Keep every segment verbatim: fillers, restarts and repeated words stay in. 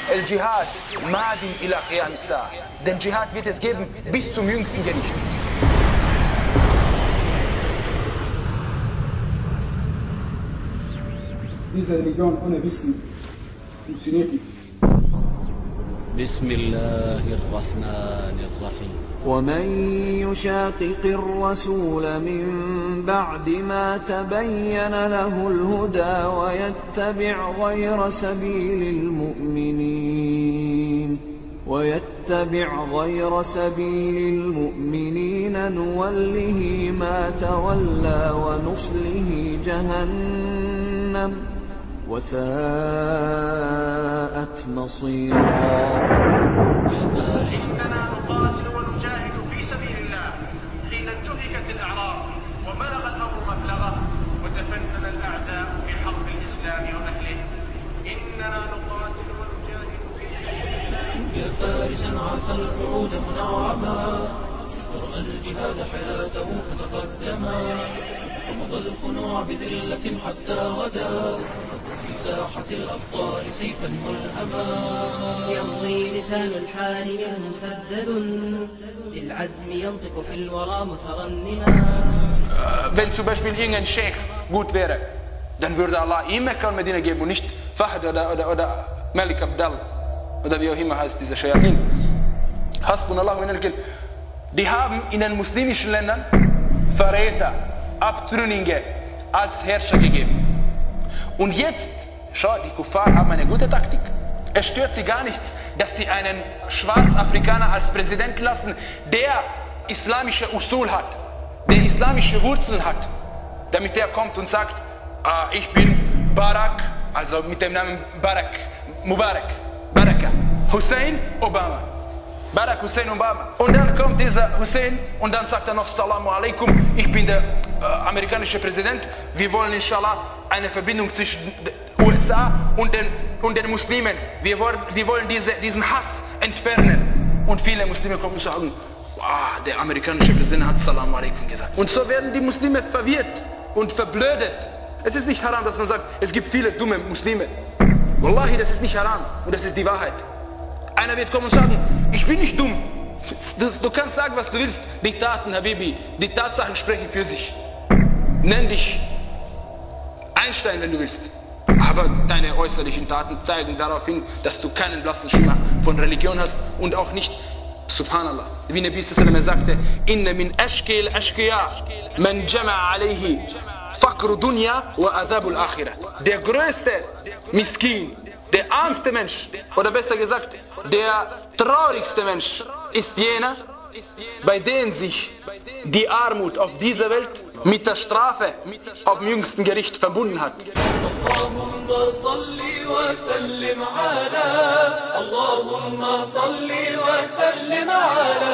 El Jihad, Madin ila Qiyam as-Sa'a. Den Dschihad wird es geben bis zum jüngsten Gericht. Diese Religion ohne Wissen funktioniert nicht. بسم الله الرحمن الرحيم ومن يشاقق الرسول من بعد ما تبين له الهدى ويتبع غير سبيل المؤمنين ويتبع غير سبيل المؤمنين نوله ما تولى ونصله جهنم وساءت مصيرا. إننا نقاتل ونجاهد في سبيل الله حين انتهكت الأعراض وبلغ الأمر مبلغه وتفنن الأعداء في حرب الإسلام وأهله. إننا نقاتل ونجاهد في سبيل الله. يا فارسا عاف الوعود منعما ورأى الجهاد حياته فتقدما رفض الخنوع بذلة حتى غدا في ساحة الأبطال سيفا ملهما. يمضي لسان الحال منه مسدد للعزم ينطق في الورى مترنما. Wenn zum Beispiel irgendein Sheikh gut wäre, dann würde Allah ihm Mekka und Medina geben und nicht Fahd oder, oder, oder Malik Abdal oder wie auch immer heißt dieser Shayatin. Hasbunallah wa ni'mal wakil. Die haben in den muslimischen Ländern Verräter, Abtrünnige als Herrscher gegeben. Und jetzt, schau, die Kuffar haben eine gute Taktik. Es stört sie gar nichts, dass sie einen Schwarzafrikaner als Präsident lassen, der islamische Usul hat, der islamische Wurzeln hat, damit der kommt und sagt, ah, ich bin Barack, also mit dem Namen Barack, Mubarak, Baraka, Hussein Obama. Barack Hussein Obama. Und dann kommt dieser Hussein und dann sagt er noch Salamu alaikum, ich bin der äh, amerikanische Präsident, wir wollen inshallah eine Verbindung zwischen den U S A und den, und den Muslimen. Wir wollen, wir wollen diese, diesen Hass entfernen. Und viele Muslime kommen und sagen, ah, der amerikanische Präsident hat Salamu alaikum gesagt. Und so werden die Muslime verwirrt und verblödet. Es ist nicht haram, dass man sagt, es gibt viele dumme Muslime. Wallahi, das ist nicht haram und das ist die Wahrheit. Einer wird kommen und sagen, ich bin nicht dumm. Du, du kannst sagen, was du willst. Die Taten, Habibi, die Tatsachen sprechen für sich. Nenn dich Einstein, wenn du willst. Aber deine äußerlichen Taten zeigen darauf hin, dass du keinen blassen Schimmer von Religion hast und auch nicht, Subhanallah, wie Nabi sallallahu alaihi wasallam sagte, inna min ashkil ashkiya man jama'a alayhi faqru dunya wa adabul akhirah. Der größte Miskin, der armste Mensch, oder besser gesagt, der traurigste Mensch ist jener, bei dem sich die Armut auf dieser Welt mit der Strafe auf dem jüngsten Gericht verbunden hat. اللهم صل وسلم على اللهم صل وسلم على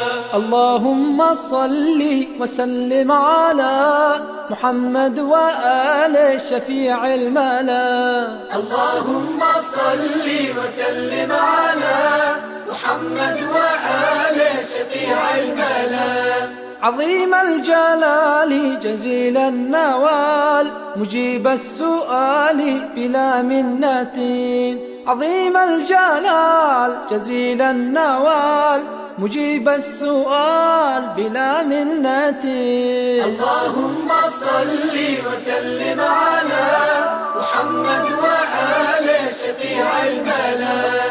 اللهم صل وسلم على محمد وآل شفيع الملا. اللهم صل وسلم على محمد وآل شفيع الملا. عظيم الجلال جزيل النوال مجيب السؤال بلا منة. عظيم الجلال جزيل النوال مجيب السؤال بلا منة. اللهم صل وسلم على محمد وآل شفيع الملا.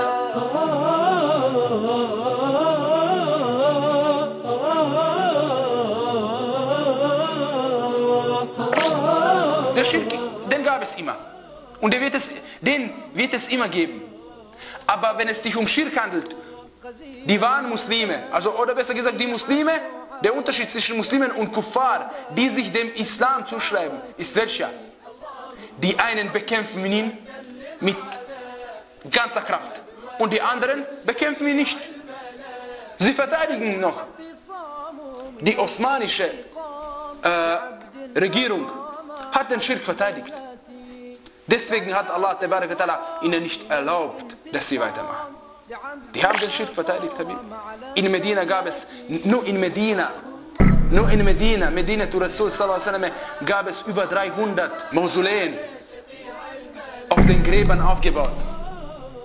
Der Schirk, den gab es immer. Und wird es, den wird es immer geben. Aber wenn es sich um Schirk handelt, die wahren Muslime, also oder besser gesagt die Muslime, der Unterschied zwischen Muslimen und Kuffar, die sich dem Islam zuschreiben, ist welcher? Die einen bekämpfen ihn mit ganzer Kraft und die anderen bekämpfen ihn nicht. Sie verteidigen ihn noch. Die osmanische äh, Regierung hat den Schirk verteidigt. Deswegen hat Allah ihnen nicht erlaubt, dass sie weitermachen. Die haben den Schirk verteidigt. In Medina gab es, nur in Medina, nur in Medina, Medina zu Rasul sallallahu alaihi wasallam, gab es über dreihundert Mausoleen auf den Gräbern aufgebaut.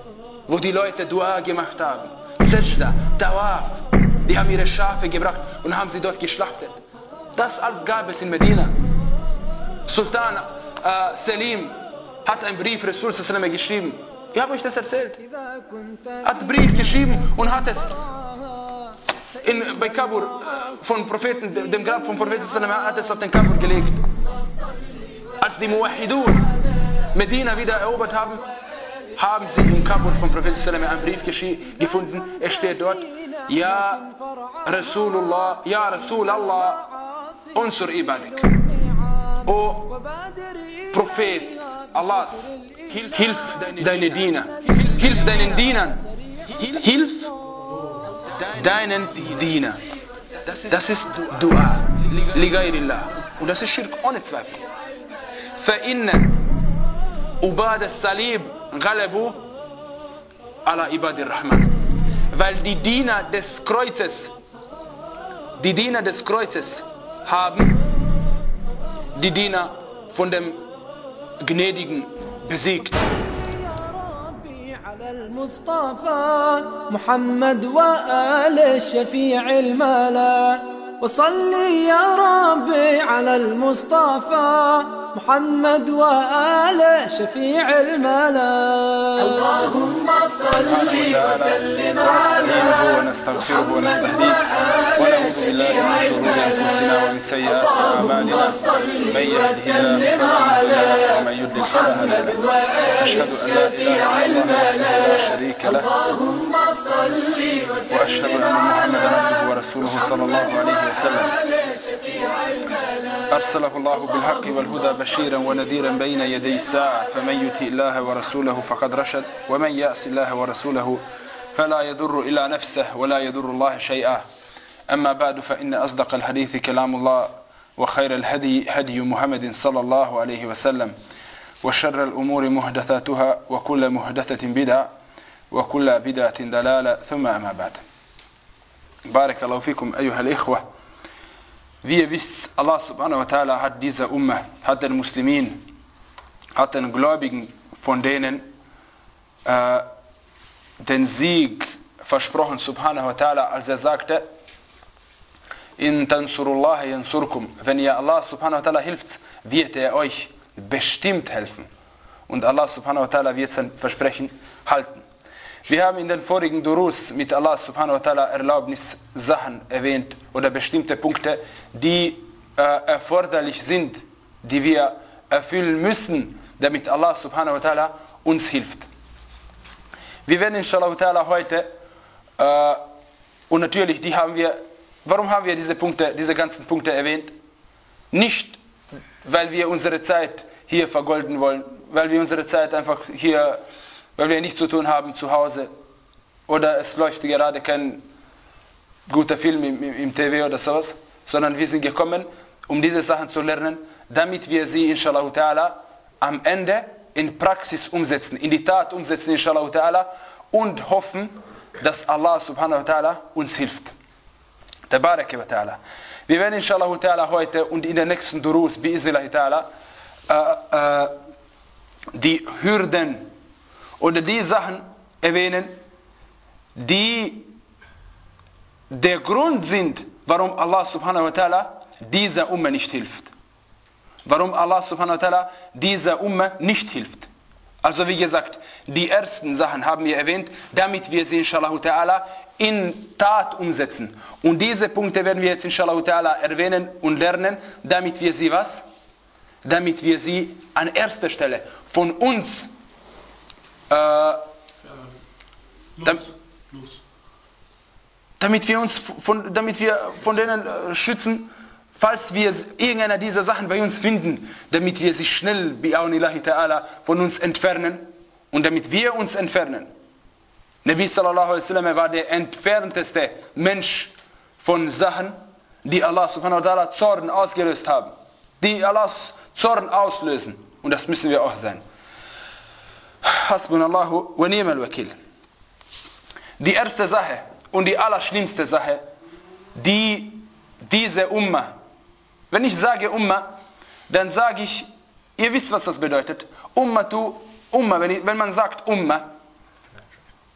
wo die Leute Dua gemacht haben. Sajda, Tawaf. Die haben ihre Schafe gebracht und haben sie dort geschlachtet. Das alles gab es in Medina. Sultan äh, Selim hat einen Brief Rasul sallallahu alaihi geschrieben. Ich habe euch das erzählt. Hat einen Brief geschrieben und hat es in, bei Kabur von Propheten, dem Grab von Propheten sallallahu alaihi hat es auf den Kabur gelegt. Als die Muwahhidun Medina wieder erobert haben, haben sie im Kabur von Propheten sallallahu alaihi einen Brief gefunden. Es steht dort: Ja Rasulullah, Ja Rasulallah, unsur ibadik. O Prophet Allahs, hilf deine Diener, hilf deinen Dienern, hilf deinen Diener. Das ist Dua, li ghayrillah. Und das ist Schirk ohne Zweifel. فإن عباد الصليب غلبوا على عباد الرحمن. Weil die Diener des Kreuzes, die Diener des Kreuzes haben die Diener von dem Gnädigen besiegt. على المصطفى محمد وآل الشفيع الملا وصلي يا ربي على المصطفى محمد وآل شفيع الملا. اللهم صل وسلم على ونستغفره ونستهديه ونعوذ بالله من شرور انفسنا ومن سيئات اعمالنا من يهده الله ومن يضلل فلا هادي له اشهد ان لا اله الا الله لا شريك له واشهد ان محمدا عبده ورسوله صلى الله عليه وسلم ارسله الله بالحق والهدى بشيرا ونذيرا بين يدي الساعه فمن يطع الله ورسوله فقد رشد ومن يعص الله ورسوله فلا يضر إلا نفسه ولا يضر الله شيئا. أما بعد فإن أصدق الحديث كلام الله وخير الهدي هدي محمد صلى الله عليه وسلم وشر الأمور محدثاتها وكل محدثة بدعة وكل بدعة ضلالة ثم أما بعد. بارك الله فيكم أيها الإخوة. Wie ihr wisst, Allah subhanahu wa ta'ala hat diese Ummah, hat den Muslimin, hat den Gläubigen von denen äh, den Sieg versprochen, subhanahu wa ta'ala, als er sagte: In tansurullah yansurkum. Wenn ihr Allah subhanahu wa ta'ala hilft, wird er euch bestimmt helfen. Und Allah subhanahu wa ta'ala wird sein Versprechen halten. Wir haben in den vorigen Durus mit Allah subhanahu wa ta'ala Erlaubnissachen erwähnt oder bestimmte Punkte, die äh, erforderlich sind, die wir erfüllen müssen, damit Allah subhanahu wa ta'ala uns hilft. Wir werden inshallah ta'ala heute, äh, und natürlich die haben wir, warum haben wir diese Punkte, diese ganzen Punkte erwähnt? Nicht, weil wir unsere Zeit hier vergolden wollen, weil wir unsere Zeit einfach hier, weil wir nichts zu tun haben zu Hause oder es läuft gerade kein guter Film im, im, im T V oder sowas, sondern wir sind gekommen, um diese Sachen zu lernen, damit wir sie inshallah ta'ala am Ende in Praxis umsetzen, in die Tat umsetzen inshallah ta'ala und hoffen, dass Allah subhanahu wa ta'ala uns hilft. Tabaraka wa ta'ala. Wir werden inshallah ta'ala heute und in den nächsten Durus bi'iznillah ta'ala äh, äh, die Hürden oder die Sachen erwähnen, die der Grund sind, warum Allah subhanahu wa ta'ala dieser Ummah nicht hilft. Warum Allah subhanahu wa ta'ala dieser Ummah nicht hilft. Also wie gesagt, die ersten Sachen haben wir erwähnt, damit wir sie inshallah ta'ala in Tat umsetzen. Und diese Punkte werden wir jetzt inshallah ta'ala erwähnen und lernen, damit wir sie was? Damit wir sie an erster Stelle von uns äh, dam, damit wir uns von, damit wir von denen äh, schützen, falls wir irgendeiner dieser Sachen bei uns finden, damit wir sie schnell bi'aunillahi ta'ala von uns entfernen und damit wir uns entfernen. Nabi sallallahu alaihi wasallam war der entfernteste Mensch von Sachen, die Allah subhanahu wa ta'ala Zorn ausgelöst haben. Die Allahs Zorn auslösen. Und das müssen wir auch sein. Hasbunallahu wa ni'mal wakil. Die erste Sache und die allerschlimmste Sache, die diese Ummah, wenn ich sage Ummah, dann sage ich, ihr wisst, was das bedeutet. Ummatu, Ummah, wenn, ich, wenn man sagt Ummah,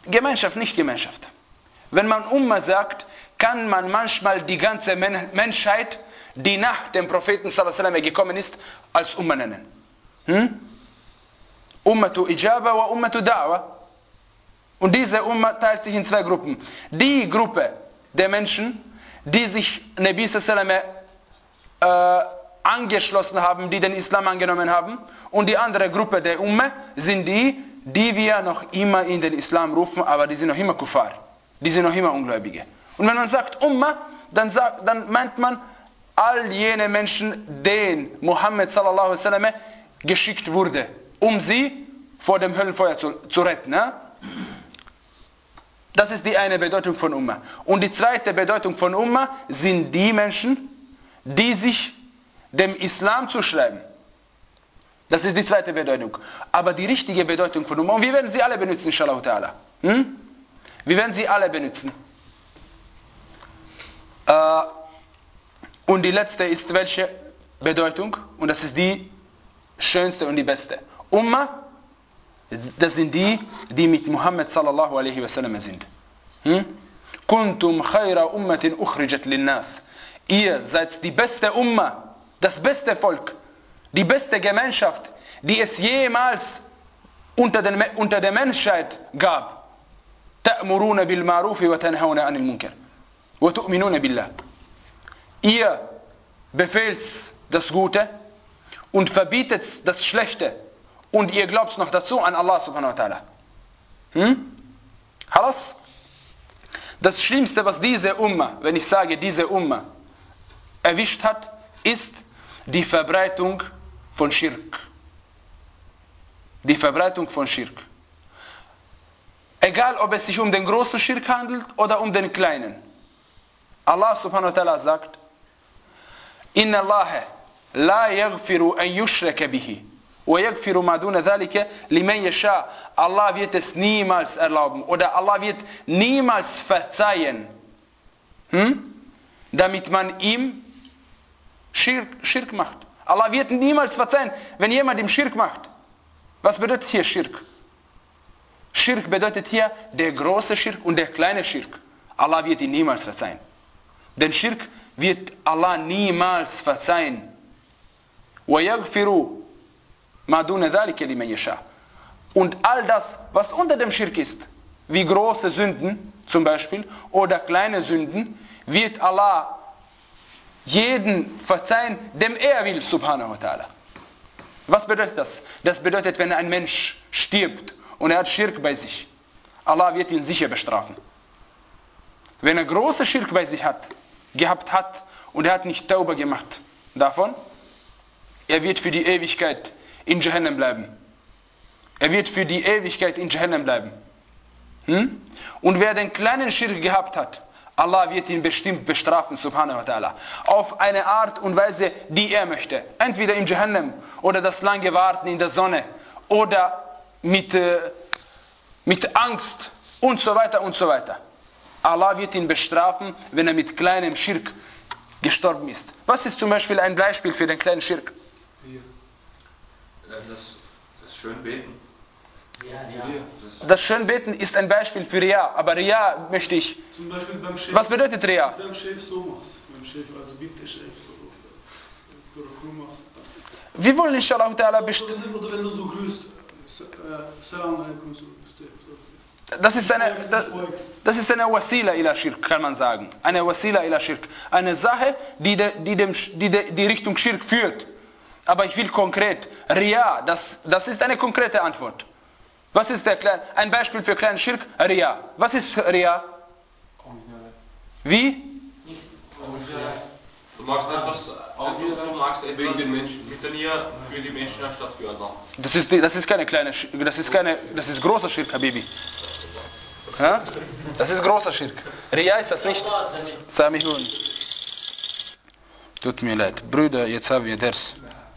Gemeinschaft, nicht Gemeinschaft. Wenn man Umma sagt, kann man manchmal die ganze Menschheit, die nach dem Propheten sallallahu alaihi wasallam gekommen ist, als Umma nennen. Hm? Ummatu Ijaba wa Ummatu Da'wa. Und diese Umma teilt sich in zwei Gruppen. Die Gruppe der Menschen, die sich Nabi sallallahu alaihi wasallam äh, angeschlossen haben, die den Islam angenommen haben. Und die andere Gruppe der Umma sind die, die wir noch immer in den Islam rufen, aber die sind noch immer Kuffar. Die sind noch immer Ungläubige. Und wenn man sagt Umma, dann, sagt, dann meint man all jene Menschen, denen Muhammad sallallahu alaihi wasallam geschickt wurde, um sie vor dem Höllenfeuer zu, zu retten. Ja? Das ist die eine Bedeutung von Umma. Und die zweite Bedeutung von Umma sind die Menschen, die sich dem Islam zuschreiben. Das ist die zweite Bedeutung. Aber die richtige Bedeutung von Umma, und wir werden sie alle benutzen, inshallah ta'ala. Hm? Wir werden sie alle benutzen. Äh, und die letzte ist welche Bedeutung? Und das ist die schönste und die beste. Umma, das sind die, die mit Muhammad sallallahu alaihi wasallam sind. Hm? Kuntum khayra ummatin ukhrijat linnas. Ihr seid die beste Umma, das beste Volk, die beste Gemeinschaft, die es jemals unter, den, unter der Menschheit gab. Ta'muruna bil ma'rufi wa tanhauna anil munkar. Wa tu'minuna billah. Ihr befehlt das Gute und verbietet das Schlechte. Und ihr glaubt noch dazu an Allah subhanahu wa ta'ala. Hm? Halas? Das Schlimmste, was diese Umma, wenn ich sage diese Umma, erwischt hat, ist die Verbreitung von Schirk. Die Verbreitung von Schirk. Egal, ob es sich um den großen Schirk handelt oder um den kleinen. Allah subhanahu wa ta'ala sagt, Inna Allahe la yaghfiru an yushraka bihi. وَيَغْفِرُ مَا دُونَ ذَلِكَ لِمَنْ يَشَاءُ. Allah wird es niemals erlauben oder Allah wird niemals verzeihen, hm? damit man ihm Schirk, Schirk macht. Allah wird niemals verzeihen, wenn jemand ihm Schirk macht. Was bedeutet hier Schirk? Schirk bedeutet hier der große Schirk und der kleine Schirk. Allah wird ihn niemals verzeihen. Den Schirk wird Allah niemals verzeihen. وَيَغْفِرُ Und all das, was unter dem Schirk ist, wie große Sünden zum Beispiel oder kleine Sünden, wird Allah jeden verzeihen, dem er will, subhanahu wa ta'ala. Was bedeutet das? Das bedeutet, wenn ein Mensch stirbt und er hat Schirk bei sich, Allah wird ihn sicher bestrafen. Wenn er große Schirk bei sich hat, gehabt hat und er hat nicht Tauba gemacht davon, er wird für die Ewigkeit in Jahannam bleiben. Er wird für die Ewigkeit in Jahannam bleiben. Hm? Und wer den kleinen Schirk gehabt hat, Allah wird ihn bestimmt bestrafen, subhanahu wa ta'ala. Auf eine Art und Weise, die er möchte. Entweder in Jahannam oder das lange Warten in der Sonne oder mit, äh, mit Angst und so weiter und so weiter. Allah wird ihn bestrafen, wenn er mit kleinem Schirk gestorben ist. Was ist zum Beispiel ein Beispiel für den kleinen Schirk? Das, das Schönbeten. Ja, ja. Das, das Schönbeten ist ein Beispiel für Ria, aber Ria möchte ich... Zum Beispiel beim Chef. Was bedeutet Ria? Beim Chef so machst. Beim Chef, also bitte Chef. So, so machst. Wir wollen inshallah ta'ala bestimmt... Oder wenn du so grüßt. Salam alaikum. Das ist eine, das, das ist eine Wasila ila Schirk, kann man sagen. Eine Wasila ila Schirk. Eine Sache, die, de, die, dem, die de, die Richtung Schirk führt. Aber ich will konkret, Ria, das, das ist eine konkrete Antwort. Was ist der Klein, ein Beispiel für kleinen Schirk? Ria. Was ist Ria? Wie? Du magst etwas, du, du magst etwas mit der Nia für die Menschen anstatt für Allah. Das ist, das ist keine kleine Schirk, das ist keine, das ist großer Schirk, Habibi. Ja? Das ist großer Schirk. Ria ist das nicht. Samihun. Tut mir leid. Brüder, jetzt haben wir das.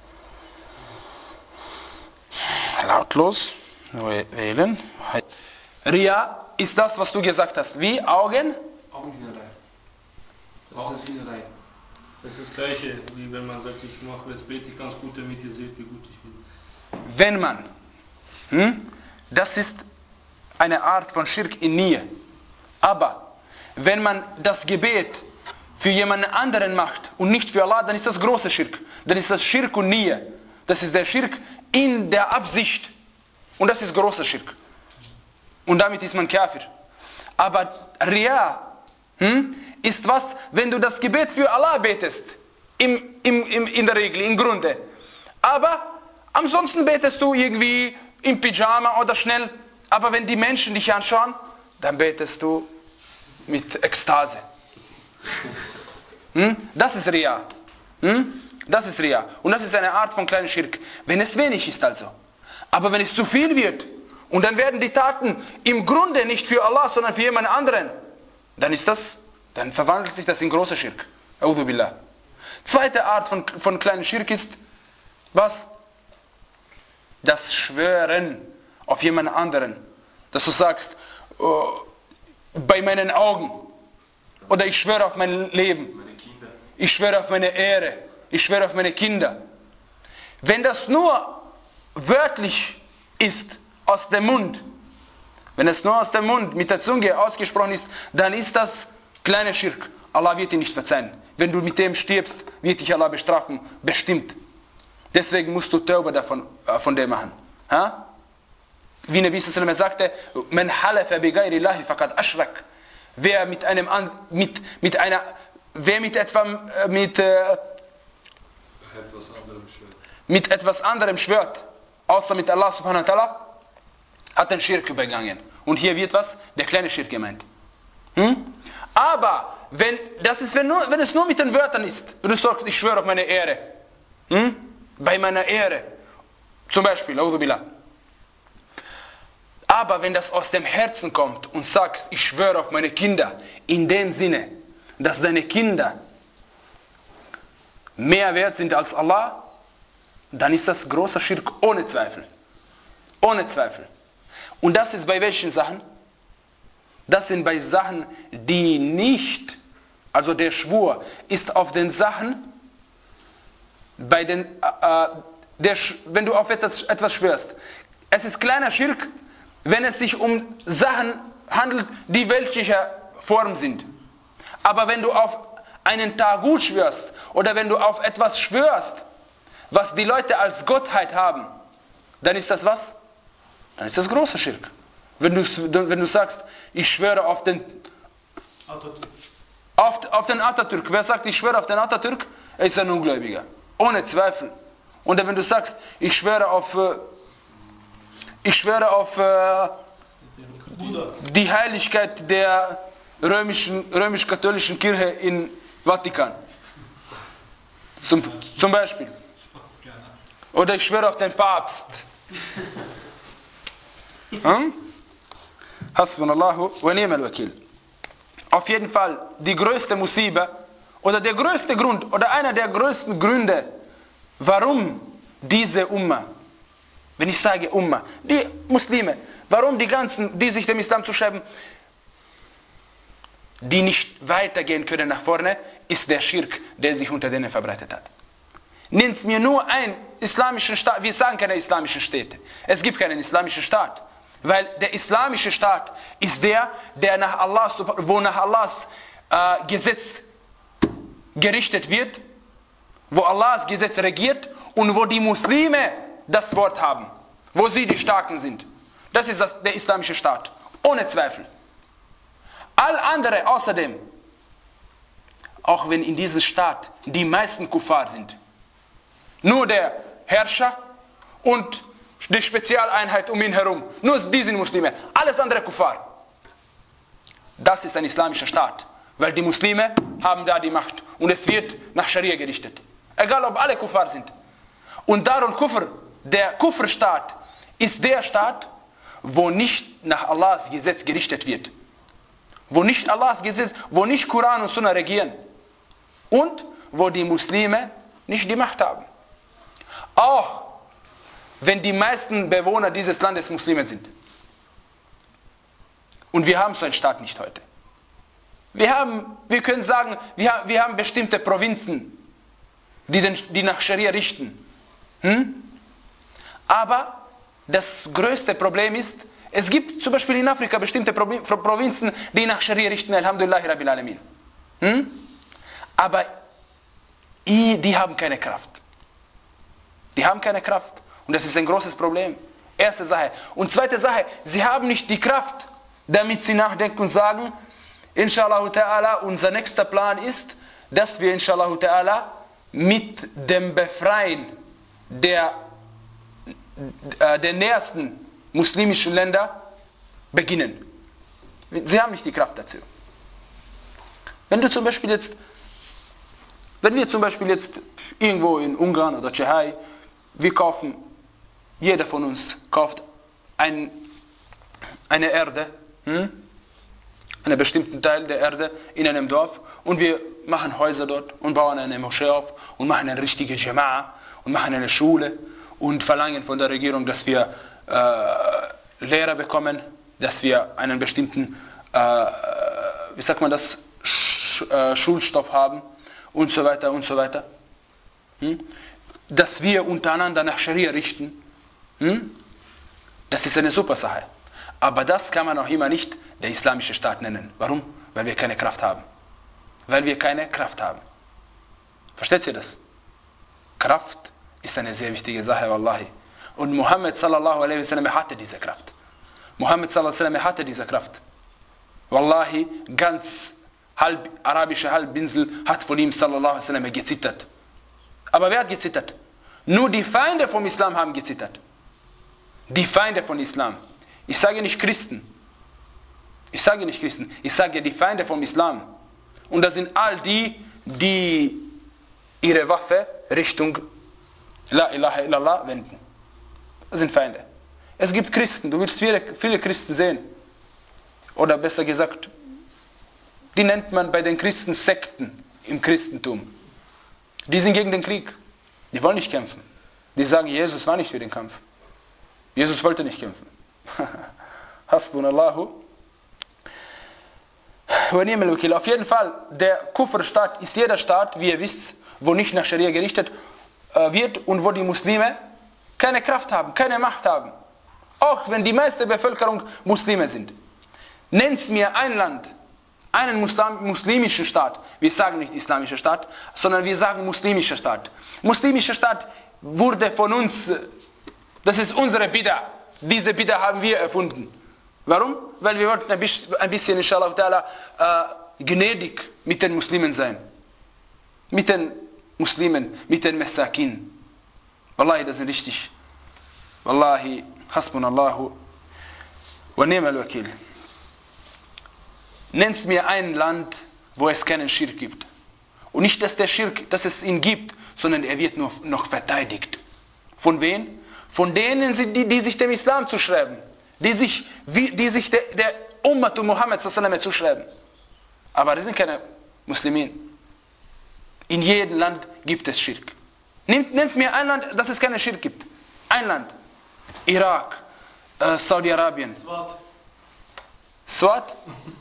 Lautlos wählen. Ria ist das, was du gesagt hast. Wie? Augen? Augenhöhnerei. Augenhöhnerei. Das ist das Gleiche, wie wenn man sagt, ich mache jetzt bete ganz gut, damit ihr seht, wie gut ich bin. Wenn man, hm, das ist eine Art von Schirk in Nia. Aber wenn man das Gebet für jemanden anderen macht und nicht für Allah, dann ist das große Schirk. Dann ist das Schirk und Nia. Das ist der Schirk in der Absicht. Und das ist großer Schirk. Und damit ist man Kafir. Aber Riya hm, ist was, wenn du das Gebet für Allah betest. Im, im, im, in der Regel, im Grunde. Aber ansonsten betest du irgendwie im Pyjama oder schnell. Aber wenn die Menschen dich anschauen, dann betest du mit Ekstase. Hm? Das ist Riya. Hm? Das ist Riya. Und das ist eine Art von kleinen Schirk. Wenn es wenig ist also. Aber wenn es zu viel wird und dann werden die Taten im Grunde nicht für Allah, sondern für jemand anderen, dann ist das, dann verwandelt sich das in großer Schirk. A'udhu billah. Zweite Art von, von kleinen Schirk ist, was? Das Schwören auf jemand anderen. Dass du sagst, oh, bei meinen Augen. Oder ich schwöre auf mein Leben. Ich schwöre auf meine Ehre. Ich schwöre auf meine Kinder. Wenn das nur wörtlich ist, aus dem Mund, wenn es nur aus dem Mund, mit der Zunge ausgesprochen ist, dann ist das kleiner Schirk. Allah wird dir nicht verzeihen. Wenn du mit dem stirbst, wird dich Allah bestrafen. Bestimmt. Deswegen musst du Tauba davon, äh, von dem machen. Ha? Wie Nabi sallallahu alaihi wasallam sagte, man halafa bi ghayri Allahi faqad ashrak. Wer mit einem mit mit einer wer mit etwa mit äh, etwas anderem schwört. mit etwas anderem schwört, außer mit Allah subhanahu wa ta'ala, hat den Schirk begangen. Und hier wird was? Der kleine Schirk gemeint. Hm? Aber wenn das ist wenn, nur, wenn es nur mit den Wörtern ist, wenn du sagst, ich schwöre auf meine Ehre, hm? Bei meiner Ehre, zum Beispiel, A'udhu billah. Aber wenn das aus dem Herzen kommt und sagst, ich schwöre auf meine Kinder, in dem Sinne, dass deine Kinder mehr wert sind als Allah, dann ist das großer Schirk ohne Zweifel. Ohne Zweifel. Und das ist bei welchen Sachen? Das sind bei Sachen, die nicht, also der Schwur ist auf den Sachen, bei den, äh, der, wenn du auf etwas, etwas schwörst. Es ist kleiner Schirk, wenn es sich um Sachen handelt, die weltlicher Form sind. Aber wenn du auf einen Tagut schwörst oder wenn du auf etwas schwörst, was die Leute als Gottheit haben, dann ist das was? Dann ist das großer Schirk. Wenn du, wenn du sagst, ich schwöre auf den Atatürk. Auf, auf den Atatürk. Wer sagt, ich schwöre auf den Atatürk, er ist ein Ungläubiger. Ohne Zweifel. Und wenn du sagst, ich schwöre auf ich schwöre auf äh, die Heiligkeit der römischen, römisch-katholischen Kirche in Vatikan. Zum, zum Beispiel. Oder ich schwöre auf den Papst. Hm? Hasbunallahu wa ni'mal wakil. Auf jeden Fall die größte Musiba oder der größte Grund oder einer der größten Gründe, warum diese Umma, wenn ich sage Umma, die Muslime, warum die ganzen, die sich dem Islam zuschreiben, die nicht weitergehen können nach vorne, ist der Schirk, der sich unter denen verbreitet hat. Nennt mir nur einen islamischen Staat, wir sagen keine islamischen Städte, es gibt keinen islamischen Staat, weil der islamische Staat ist der, der nach Allah, wo nach Allahs äh, Gesetz gerichtet wird, wo Allahs Gesetz regiert und wo die Muslime das Wort haben, wo sie die Starken sind. Das ist das, der islamische Staat, ohne Zweifel. All andere außerdem, auch wenn in diesem Staat die meisten Kuffar sind, nur der Herrscher und die Spezialeinheit um ihn herum, nur die sind Muslime, alles andere Kuffar. Das ist ein islamischer Staat, weil die Muslime haben da die Macht und es wird nach Scharia gerichtet. Egal ob alle Kuffar sind. Und Darul Kufr, der Kufrstaat, ist der Staat, wo nicht nach Allahs Gesetz gerichtet wird. Wo nicht Allahs Gesetz, wo nicht Koran und Sunna regieren. Und wo die Muslime nicht die Macht haben. Auch wenn die meisten Bewohner dieses Landes Muslime sind. Und wir haben so einen Staat nicht heute. Wir haben, wir können sagen, wir haben, wir haben bestimmte Provinzen, die, den, die nach Scharia richten. Hm? Aber das größte Problem ist, Es gibt zum Beispiel in Afrika bestimmte Provinzen, die nach Scharia richten, Alhamdulillah Rabbil Alamin. Hm? Aber die haben keine Kraft. Die haben keine Kraft. Und das ist ein großes Problem. Erste Sache. Und zweite Sache, sie haben nicht die Kraft, damit sie nachdenken und sagen, Inshallah ta'ala, unser nächster Plan ist, dass wir Inshallah ta'ala mit dem Befreien der, äh, der nähersten muslimischen Länder beginnen. Sie haben nicht die Kraft dazu. Wenn du zum Beispiel jetzt, wenn wir zum Beispiel jetzt irgendwo in Ungarn oder Tschechei, wir kaufen, jeder von uns kauft ein, eine Erde, hm? einen bestimmten Teil der Erde in einem Dorf und wir machen Häuser dort und bauen eine Moschee auf und machen eine richtige Jama'a und machen eine Schule und verlangen von der Regierung, dass wir äh, Lehrer bekommen, dass wir einen bestimmten, äh, wie sagt man das, Sch äh, Schulstoff haben und so weiter und so weiter. Hm? Dass wir untereinander nach Scharia richten, hm? Das ist eine super Sache. Aber das kann man auch immer nicht der islamische Staat nennen. Warum? Weil wir keine Kraft haben. Weil wir keine Kraft haben. Versteht ihr das? Kraft ist eine sehr wichtige Sache, wallahi. Und Muhammad sallallahu alaihi wasallam hatte diese Kraft. Muhammad sallallahu alaihi wasallam hatte diese Kraft. Wallahi, ganz halb, arabische Halbinsel hat von ihm sallallahu alaihi wasallam gezittert. Aber wer hat gezittert? Nur die Feinde vom Islam haben gezittert. Die Feinde von Islam. Ich sage nicht Christen. Ich sage nicht Christen. Ich sage die Feinde vom Islam. Und das sind all die, die ihre Waffe Richtung La ilaha illallah wenden. Das sind Feinde. Es gibt Christen. Du wirst viele, viele Christen sehen. Oder besser gesagt, die nennt man bei den Christen Sekten im Christentum. Die sind gegen den Krieg. Die wollen nicht kämpfen. Die sagen, Jesus war nicht für den Kampf. Jesus wollte nicht kämpfen. Hasbunallahu wa ni'mal wakil. Auf jeden Fall, der Kufr-Staat ist jeder Staat, wie ihr wisst, wo nicht nach Scharia gerichtet äh, wird und wo die Muslime keine Kraft haben, keine Macht haben. Auch wenn die meiste Bevölkerung Muslime sind. Nennt mir ein Land, einen Muslim, muslimischen Staat. Wir sagen nicht islamischer Staat, sondern wir sagen muslimischer Staat. Muslimischer Staat wurde von uns, das ist unsere Bid'a. Diese Bid'a haben wir erfunden. Warum? Weil wir wollten ein bisschen, ein bisschen inshallah ta'ala, äh, gnädig mit den Muslimen sein. Mit den Muslimen, mit den Messakin. Wallahi, das ist richtig. Wallahi, hasbunallahu wa ni'mal wakil. Nennt mir ein Land, wo es keinen Schirk gibt. Und nicht, dass der Schirk, dass es ihn gibt, sondern er wird nur noch verteidigt. Von wem? Von denen, die, die sich dem Islam zuschreiben. Die sich, die sich der, der Ummat Muhammad zuschreiben. Aber das sind keine Muslimen. In jedem Land gibt es Schirk. Nennt, nennt mir ein Land, dass es keinen Schirk gibt. Ein Land. Irak, äh, Saudi-Arabien. Swat. Swat?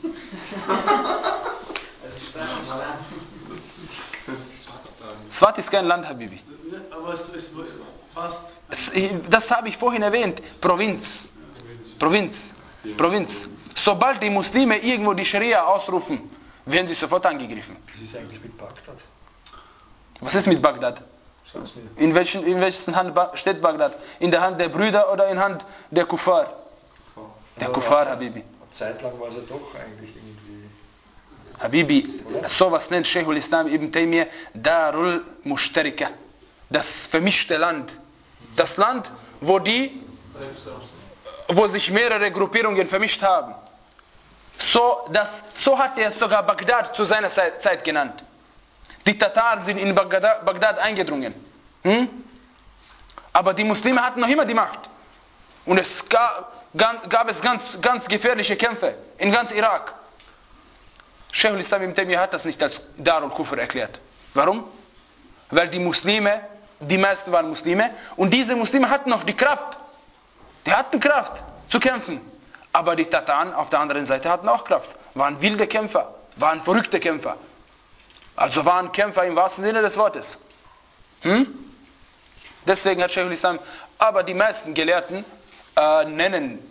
Swat ist kein Land, Habibi. Aber es ist fast. Das habe ich vorhin erwähnt. Provinz. Provinz. Provinz. Sobald die Muslime irgendwo die Scharia ausrufen, werden sie sofort angegriffen. Was ist eigentlich mit Bagdad? Was ist mit Bagdad? Sag's mir. In welchen, in welchen Hand steht Bagdad? In der Hand der Brüder oder in der Hand der Kuffar? Der Kuffar, Habibi. Eine Zeit lang war es ja doch eigentlich irgendwie... Habibi, sowas nennt Sheikhul Islam Ibn Taymiyyah Darul Mushtarika. Das vermischte Land. Das Land, wo die, wo sich mehrere Gruppierungen vermischt haben. So, das, so hat er sogar Bagdad zu seiner Zeit, Zeit genannt. Die Tataren sind in Bagdad, Bagdad eingedrungen. Hm? Aber die Muslime hatten noch immer die Macht. Und es gab, gab es ganz, ganz gefährliche Kämpfe in ganz Irak. Sheikhul Islam Ibn Taymiyyah hat das nicht als Darul Kufr erklärt. Warum? Weil die Muslime, die meisten waren Muslime, und diese Muslime hatten noch die Kraft. Die hatten Kraft zu kämpfen. Aber die Tataren auf der anderen Seite hatten auch Kraft. Waren wilde Kämpfer, waren verrückte Kämpfer. Also waren Kämpfer im wahrsten Sinne des Wortes. Hm? Deswegen hat Sheikhul Islam, aber die meisten Gelehrten äh, nennen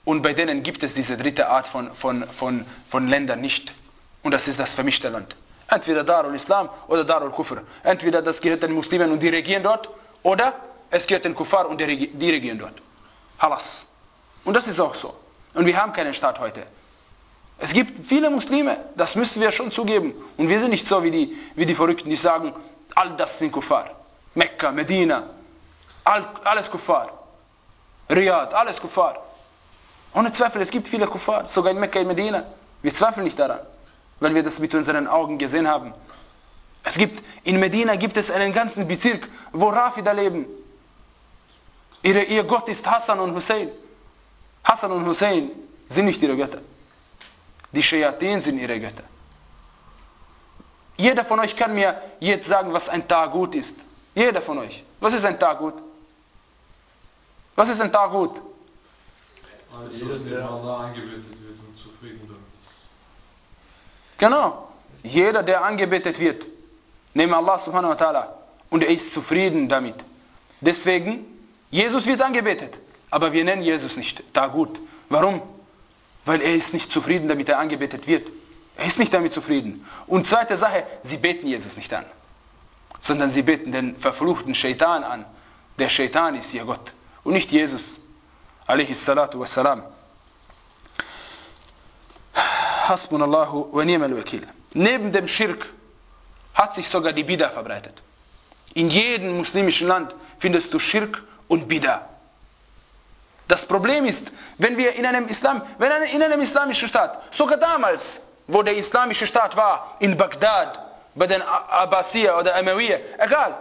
Und bei denen gibt es diese dritte Art von, von, von, von Ländern nicht. Und das ist das vermischte Land. Entweder Darul Islam oder Darul Kufr. Entweder das gehört den Muslimen und die regieren dort, oder es gehört den Kuffar und die, die regieren dort. Halas. Und das ist auch so. Und wir haben keinen Staat heute. Es gibt viele Muslime, das müssen wir schon zugeben. Und wir sind nicht so wie die, wie die Verrückten, die sagen, all das sind Kuffar. Mekka, Medina, all, alles Kuffar. Riyadh, alles Kuffar. Ohne Zweifel, es gibt viele Kuffar, sogar in Mekka, in Medina. Wir zweifeln nicht daran, weil wir das mit unseren Augen gesehen haben. Es gibt, in Medina gibt es einen ganzen Bezirk, wo Rafida leben. Ihre, ihr Gott ist Hassan und Hussein. Hassan und Hussein sind nicht ihre Götter. Die Shayatin sind ihre Götter. Jeder von euch kann mir jetzt sagen, was ein Tagut ist. Jeder von euch. Was ist ein Tagut? Was ist ein Tagut? Alles, was mit Allah angebetet wird und zufrieden damit. Genau. Jeder, der angebetet wird, neben Allah subhanahu wa ta'ala, und er ist zufrieden damit. Deswegen, Jesus wird angebetet, aber wir nennen Jesus nicht Tagut. Warum? Weil er ist nicht zufrieden, damit er angebetet wird. Er ist nicht damit zufrieden. Und zweite Sache, sie beten Jesus nicht an, sondern sie beten den verfluchten Shaitan an. Der Shaitan ist ihr Gott und nicht Jesus. Alayhi salatu wassalam. Hasbunallahu wa ni'mal wakil. Neben dem Schirk hat sich sogar die Bida verbreitet. In jedem muslimischen Land findest du Schirk und Bida. Das Problem ist, wenn wir in einem Islam, wenn in einem islamischen Staat, sogar damals, wo der islamische Staat war, in Bagdad, bei den Abbasiya oder Amawiya, egal.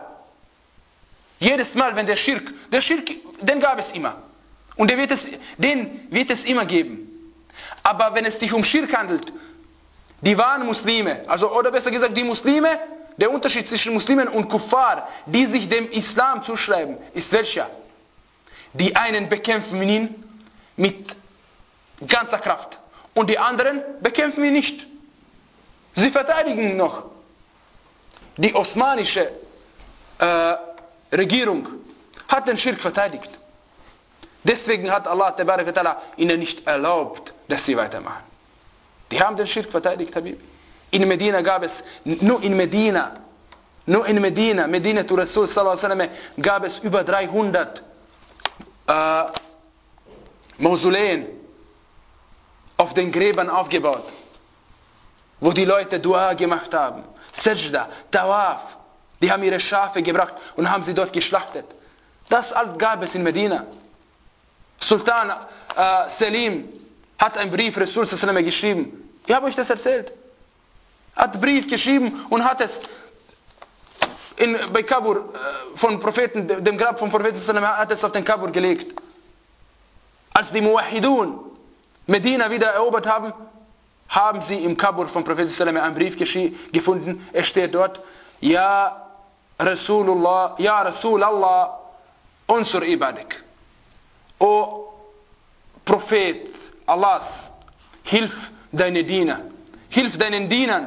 Jedes Mal, wenn der Schirk, der Schirk, den gab es immer. Und der wird es, den wird es immer geben. Aber wenn es sich um Schirk handelt, die wahren Muslime, also oder besser gesagt die Muslime, der Unterschied zwischen Muslimen und Kuffar, die sich dem Islam zuschreiben, ist welcher? Die einen bekämpfen ihn mit ganzer Kraft und die anderen bekämpfen ihn nicht. Sie verteidigen ihn noch. Die osmanische äh, Regierung hat den Schirk verteidigt. Deswegen hat Allah tabarak wa ta'ala ihnen nicht erlaubt, dass sie weitermachen. Die haben den Schirk verteidigt, Habib. In Medina gab es, nur in Medina, nur in Medina, Medina zu Rasul sallallahu alaihi wasallam, gab es über dreihundert äh, Mausoleen auf den Gräbern aufgebaut, wo die Leute Dua gemacht haben, Sajda, Tawaf, die haben ihre Schafe gebracht und haben sie dort geschlachtet. Das alles gab es in Medina. Sultan äh, Selim hat einen Brief Rasul sallallahu alaihi wasallam geschrieben. Ich habe euch das erzählt. Hat einen Brief geschrieben und hat es in, bei Kabur äh, von Propheten, dem Grab von Propheten sallallahu alaihi wasallam, hat es auf den Kabur gelegt. Als die Muwahhidun Medina wieder erobert haben, haben sie im Kabur von Propheten sallallahu alaihi wasallam einen Brief gefunden. Es steht dort: Ja Rasulullah, Ja Rasulallah, unsur ibadik. O Prophet Allahs, hilf deine Diener, hilf deinen Dienern,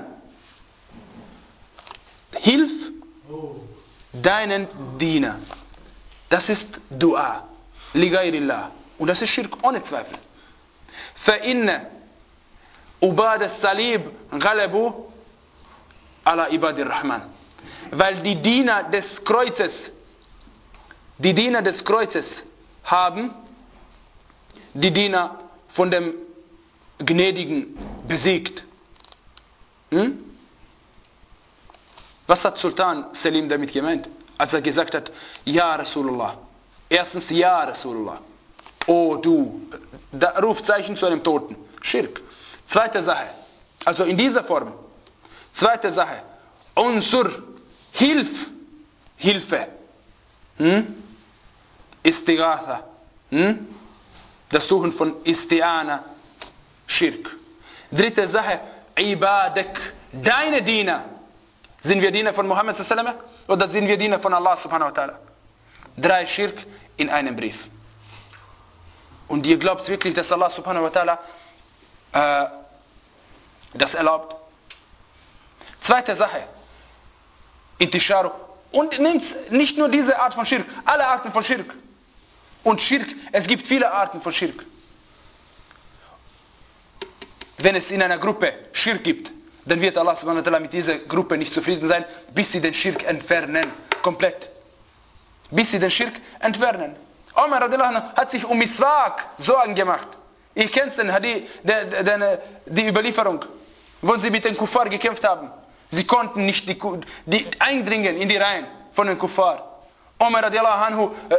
hilf deinen Diener. Das ist Dua, li ghayrillah. Und das ist Schirk, ohne Zweifel. فَإِنَّ عُبَادَ الصَّلِيبِ غَلَبُوا عَلَى عِبَادِ الرَّحْمَنِ. Weil die Diener des Kreuzes, die Diener des Kreuzes haben die Diener von dem Gnädigen besiegt. Hm? Was hat Sultan Selim damit gemeint, als er gesagt hat: Ja Rasulullah? Erstens, Ja Rasulullah. Oh du, da Rufzeichen zu einem Toten. Schirk. Zweite Sache, also in dieser Form. Zweite Sache, unsur, hilf, Hilfe. Hm? Istighatha. Hm? Das Suchen von Isti'ana. Schirk. Dritte Sache, Ibadak, deine Diener. Sind wir Diener von Muhammad sallallahu alaihi wasallam oder sind wir Diener von Allah subhanahu wa ta'ala? Drei Schirk in einem Brief. Und ihr glaubt wirklich, dass Allah subhanahu wa ta'ala äh, das erlaubt? Zweite Sache, Intisharu. Und nicht nur diese Art von Schirk, alle Arten von Schirk. Und Schirk, es gibt viele Arten von Schirk. wenn es in einer Gruppe Schirk gibt, dann wird Allah subhanahu wa ta'ala mit dieser Gruppe nicht zufrieden sein, bis sie den Schirk entfernen. Komplett. Bis sie den Schirk entfernen. Umar radiallahu anhu hat sich um Miswak Sorgen gemacht. Ihr kennt den Hadith, die, die, die Überlieferung, wo sie mit den Kuffar gekämpft haben. Sie konnten nicht die, die eindringen in die Reihen von den Kuffar. Umar radiallahu anhu äh,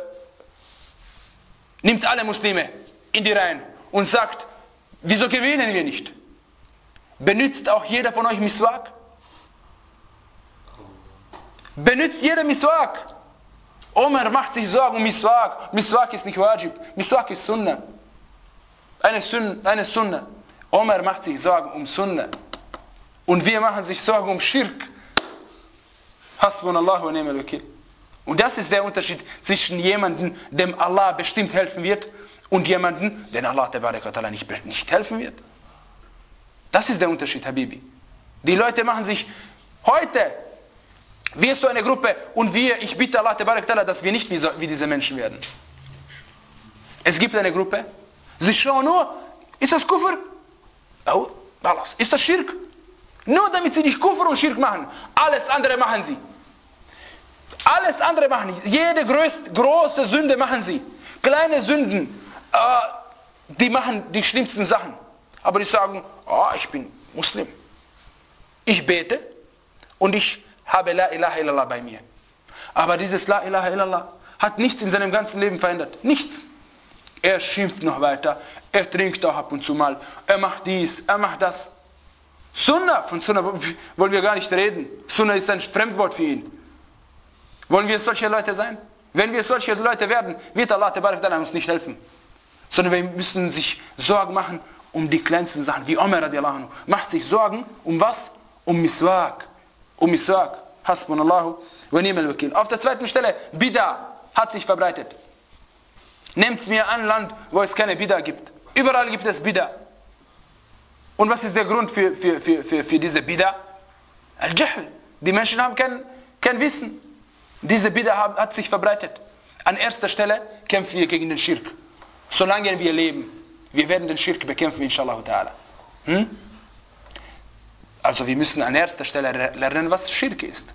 nimmt alle Muslime in die Reihen und sagt, wieso gewinnen wir nicht? Benutzt auch jeder von euch Miswak? Benutzt jeder Miswak? Umar macht sich Sorgen um Miswak. Miswak ist nicht Wajib. Miswak ist Sunnah. Eine Sunnah. Eine Sunnah. Umar macht sich Sorgen um Sunnah. Und wir machen sich Sorgen um Schirk. Hasbunallahu wa ni'mal wakil. Und das ist der Unterschied zwischen jemandem, dem Allah bestimmt helfen wird, und jemandem, den Allah ta'ala nicht, nicht helfen wird. Das ist der Unterschied, Habibi. Die Leute machen sich heute, wirst du eine Gruppe und wir, ich bitte Allah ta'ala, dass wir nicht wie, so, wie diese Menschen werden. Es gibt eine Gruppe, sie schauen nur, ist das Kufr? Oh, alles. Ist das Schirk? Nur damit sie nicht Kufr und Schirk machen. Alles andere machen sie. Alles andere machen sie. Jede größte, große Sünde machen sie. Kleine Sünden, äh, die machen die schlimmsten Sachen. Aber die sagen, oh, ich bin Muslim. Ich bete und ich habe La ilaha illallah bei mir. Aber dieses La ilaha illallah hat nichts in seinem ganzen Leben verändert. Nichts. Er schimpft noch weiter. Er trinkt auch ab und zu mal. Er macht dies, er macht das. Sunnah, von Sunnah wollen wir gar nicht reden. Sunnah ist ein Fremdwort für ihn. Wollen wir solche Leute sein? Wenn wir solche Leute werden, wird Allah uns nicht helfen. Sondern wir müssen sich Sorgen machen um die kleinsten Sachen. Wie Umar radiallahu anhu macht sich Sorgen um was? Um Miswak. Um Miswak. Hasbunallahu wa ni'mal wakil. Auf der zweiten Stelle, Bid'a hat sich verbreitet. Nehmt mir ein Land, wo es keine Bid'a gibt. Überall gibt es Bid'a. Und was ist der Grund für, für, für, für, für diese Bid'a? Al-Jahl. Die Menschen haben kein, kein Wissen. Diese Bid'a hat, hat sich verbreitet. An erster Stelle kämpfen wir gegen den Schirk. Solange wir leben. Wir werden den Schirk bekämpfen, inshallah ta'ala. Hm? Also wir müssen an erster Stelle lernen, was Schirk ist.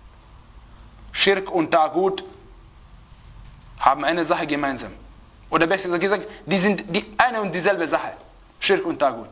Schirk und Tagut haben eine Sache gemeinsam. Oder besser gesagt, die sind die eine und dieselbe Sache. Schirk und Tagut.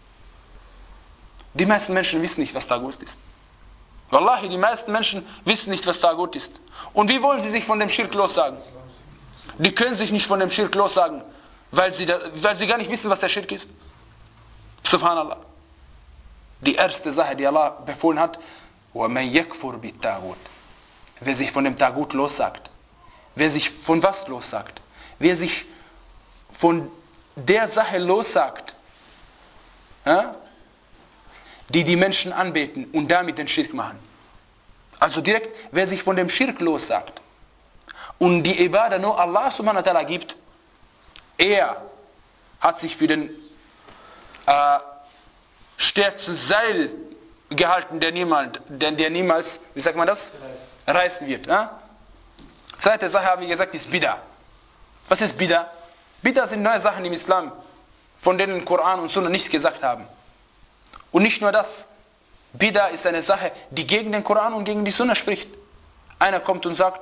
Die meisten Menschen wissen nicht, was Tagut ist. Wallahi, die meisten Menschen wissen nicht, was Tagut ist. Und wie wollen sie sich von dem Schirk lossagen? Die können sich nicht von dem Schirk lossagen, weil sie, da, weil sie gar nicht wissen, was der Schirk ist. Subhanallah. Die erste Sache, die Allah befohlen hat, وَمَنْ يَكْفُرْ بِالتَّاغُوتِ. Wer sich von dem Tagut lossagt, wer sich von was lossagt, wer sich von der Sache lossagt, ja, die die Menschen anbeten und damit den Schirk machen. Also direkt, wer sich von dem Schirk lossagt und die Ibadah nur Allah subhanahu wa ta'ala gibt, er hat sich für den äh, stärksten Seil gehalten, der niemand, der, der niemals, wie sagt man das? Reißen wird. Ja? Zweite Sache, habe ich gesagt, ist Bid'a. Was ist Bid'a? Bid'a sind neue Sachen im Islam, von denen Koran und Sunna nichts gesagt haben. Und nicht nur das. Bid'a ist eine Sache, die gegen den Koran und gegen die Sunna spricht. Einer kommt und sagt,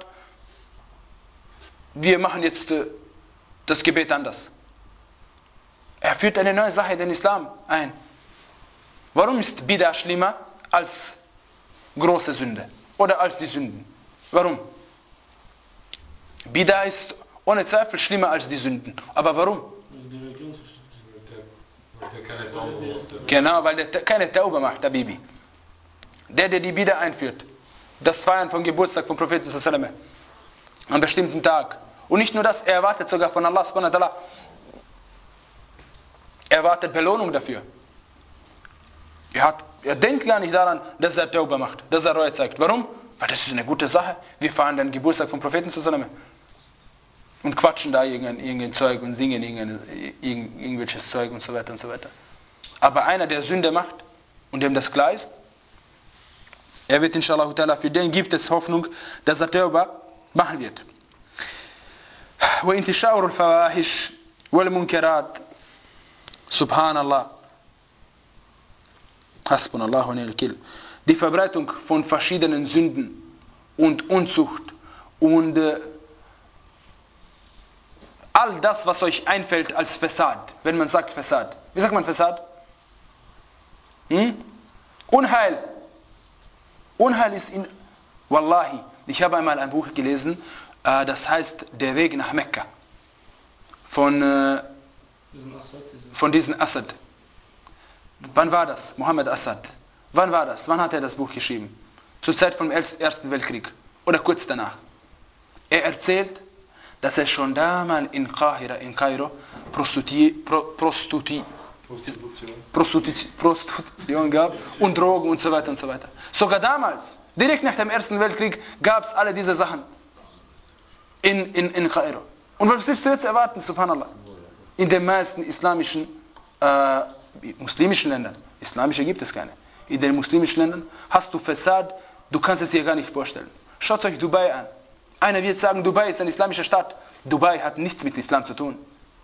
wir machen jetzt äh, das Gebet anders. Er führt eine neue Sache in den Islam ein. Warum ist Bid'a schlimmer als große Sünde? Oder als die Sünden? Warum? Bid'a ist ohne Zweifel schlimmer als die Sünden. Aber warum? Genau, weil der keine Tauba macht, der Bibi. Der, der die Bid'a einführt. Das Feiern von Geburtstag vom Propheten sallallahu alaihi wasallam. An einem bestimmten Tag. Und nicht nur das, er erwartet sogar von Allah subhanahu wa ta'ala. Er erwartet Belohnung dafür. Er, hat, er denkt gar nicht daran, dass er Tauba macht, dass er Reue zeigt. Warum? Weil das ist eine gute Sache. Wir feiern den Geburtstag vom Propheten sallallahu alaihi wasallam. Und quatschen da irgendein, irgendein Zeug und singen irgendein, irgend, irgendwelches Zeug und so weiter und so weiter. Aber einer, der Sünde macht und dem das klar ist, er wird inshallah ta'ala, für den gibt es Hoffnung, dass er Tauba machen wird. وَإِنْتِشَاءُ الْفَوَاحِشِ وَالْمُنْكَرَاتِ Subhanallah. Hasbunallahu wa ni'mal wakil. Die Verbreitung von verschiedenen Sünden und Unzucht und äh, all das, was euch einfällt als Fassad, wenn man sagt Fassad. Wie sagt man Fassad? Hm? Unheil. Unheil ist in... Wallahi, ich habe einmal ein Buch gelesen, äh, das heißt Der Weg nach Mekka. Von, äh, von diesem Assad. Wann war das? Mohammed Assad. Wann war das? Wann hat er das Buch geschrieben? Zur Zeit vom Ersten Weltkrieg. Oder kurz danach. Er erzählt, dass es schon damals in Kahira, in Kairo, Prostitui, Pro, Prostitui, Prostitution. Prostitution, Prostitution gab und Drogen und so weiter und so weiter. Sogar damals, direkt nach dem Ersten Weltkrieg, gab es alle diese Sachen in, in, in Kairo. Und was willst du jetzt erwarten, subhanallah? In den meisten islamischen, äh, muslimischen Ländern, islamische gibt es keine, in den muslimischen Ländern hast du Fassad, du kannst es dir gar nicht vorstellen. Schaut euch Dubai an. Einer wird sagen, Dubai ist eine islamische Stadt. Dubai hat nichts mit Islam zu tun.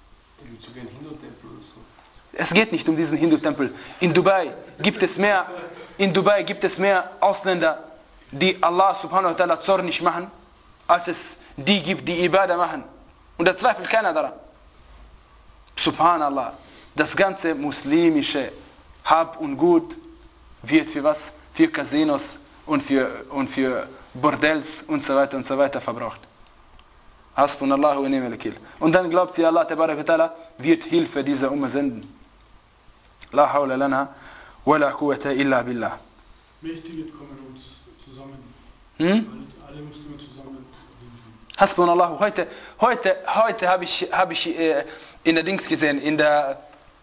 Es geht nicht um diesen Hindu-Tempel. In Dubai gibt es mehr, in Dubai gibt es mehr Ausländer, die Allah subhanahu wa ta'ala zornig machen, als es die gibt, die Ibadah machen. Und da zweifelt keiner daran. Subhanallah. Das ganze muslimische Hab und Gut wird für was? Für Casinos und für, und für Bordells und so weiter und so weiter verbraucht. Hasbunallahu wa ni'mal wakil. Und dann glaubt sie, Allah tabarak wa ta'ala wird Hilfe dieser Umma senden. La hawla lana wa la quwwata illa billah. Mächtige kommen uns zusammen. Hm? Alle Muslime zusammen. Hasbunallahu. Heute, heute, heute habe ich, habe ich äh, in der Dings gesehen, in der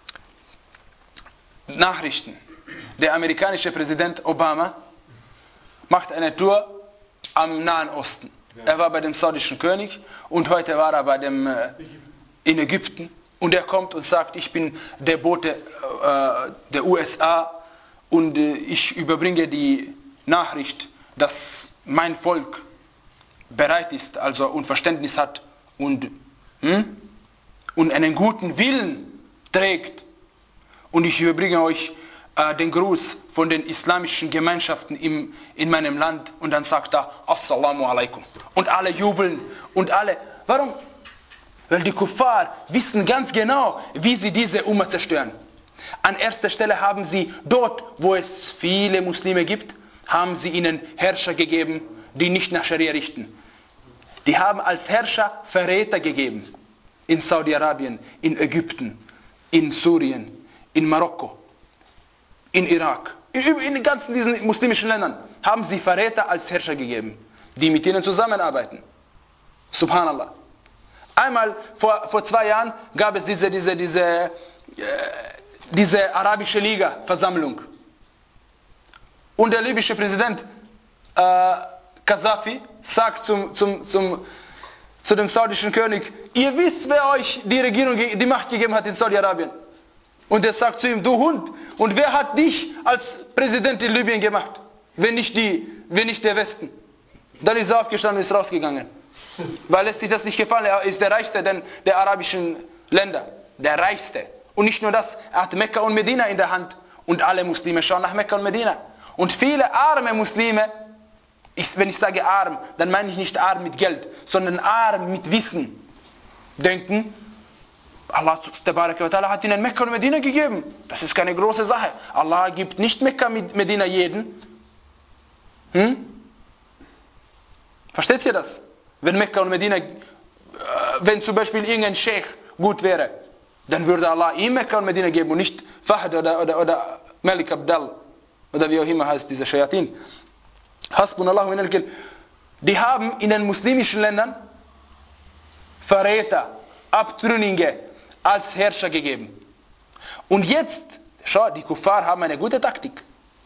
Nachrichten. Der amerikanische Präsident Obama macht eine Tour am Nahen Osten. Er war bei dem saudischen König und heute war er bei dem, äh, in Ägypten. Und er kommt und sagt, ich bin der Bote äh, der U S A und äh, ich überbringe die Nachricht, dass mein Volk bereit ist, also und Verständnis hat und, hm, und einen guten Willen trägt. Und ich überbringe euch äh, den Gruß von den islamischen Gemeinschaften im, in meinem Land. Und dann sagt er, Assalamu alaikum. Und alle jubeln und alle. Warum? Weil die Kuffar wissen ganz genau, wie sie diese Umma zerstören. An erster Stelle haben sie dort, wo es viele Muslime gibt, haben sie ihnen Herrscher gegeben, die nicht nach Scharia richten. Die haben als Herrscher Verräter gegeben. In Saudi-Arabien, in Ägypten, in Syrien, in Marokko, in Irak, in, in den ganzen diesen muslimischen Ländern haben sie Verräter als Herrscher gegeben, die mit ihnen zusammenarbeiten. Subhanallah. Einmal vor, vor zwei Jahren gab es diese, diese, diese, äh, diese arabische Liga-Versammlung. Und der libysche Präsident äh, Gaddafi sagt zum, zum, zum, zu dem saudischen König, ihr wisst, wer euch die Regierung, die Macht gegeben hat in Saudi-Arabien. Und er sagt zu ihm, du Hund, und wer hat dich als Präsident in Libyen gemacht, wenn nicht, die, wenn nicht der Westen? Dann ist er aufgestanden und ist rausgegangen. Weil es sich das nicht gefallen, er ist der Reichste der, der arabischen Länder. Der Reichste. Und nicht nur das, er hat Mekka und Medina in der Hand. Und alle Muslime schauen nach Mekka und Medina. Und viele arme Muslime, ich, wenn ich sage arm, dann meine ich nicht arm mit Geld, sondern arm mit Wissen, denken, Allah hat ihnen Mekka und Medina gegeben. Das ist keine große Sache. Allah gibt nicht Mekka und Medina jeden. Hm? Versteht ihr das? Wenn Mekka und Medina, äh, wenn zum Beispiel irgendein Sheikh gut wäre, dann würde Allah ihm Mekka und Medina geben und nicht Fahd oder, oder, oder Malik Abdal oder wie auch immer heißt dieser Shayatin. Hasbunallahu wa ni'mal wakil. Die haben in den muslimischen Ländern Verräter, Abtrünnige als Herrscher gegeben. Und jetzt, schau, die Kuffar haben eine gute Taktik.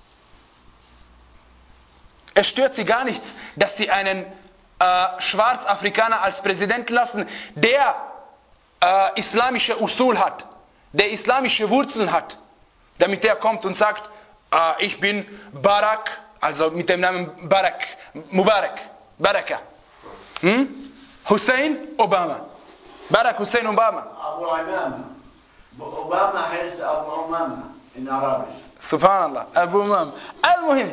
Es stört sie gar nichts, dass sie einen äh, Schwarzafrikaner als Präsident lassen, der äh, islamische Usul hat, der islamische Wurzeln hat, damit er kommt und sagt, äh, ich bin Barak, also mit dem Namen Barak, Mubarak, Baraka, hm? Hussein Obama, Barack Hussein Obama. Abu Imam, Obama heißt Abu Imam in Arabisch. Subhanallah. Abu Umam. Al-Muhim.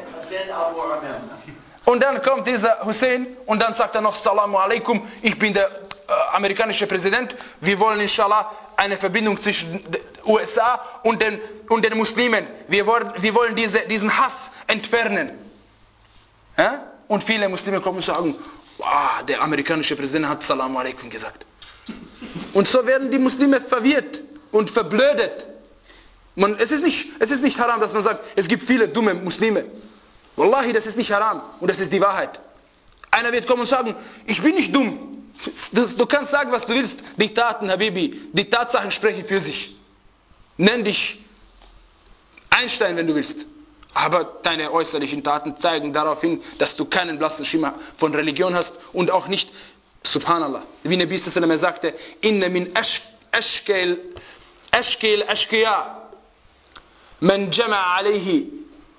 Und dann kommt dieser Hussein und dann sagt er noch Salamu alaikum, ich bin der äh, amerikanische Präsident, wir wollen inshallah eine Verbindung zwischen den U S A und den, und den Muslimen. Wir wollen, wir wollen diese, diesen Hass entfernen. Ja? Und viele Muslime kommen und sagen, wow, der amerikanische Präsident hat Salamu alaikum gesagt. Und so werden die Muslime verwirrt und verblödet. Man, es, ist nicht, es ist nicht haram, dass man sagt, es gibt viele dumme Muslime. Wallahi, das ist nicht haram und das ist die Wahrheit. Einer wird kommen und sagen, ich bin nicht dumm. Du, du kannst sagen, was du willst. Die Taten, Habibi, die Tatsachen sprechen für sich. Nenn dich Einstein, wenn du willst. Aber deine äußerlichen Taten zeigen darauf hin, dass du keinen blassen Schimmer von Religion hast und auch nicht, Subhanallah, wie Nabi sallam sagte, inna min ashkel ashkel ashkiya man jama'a alayhi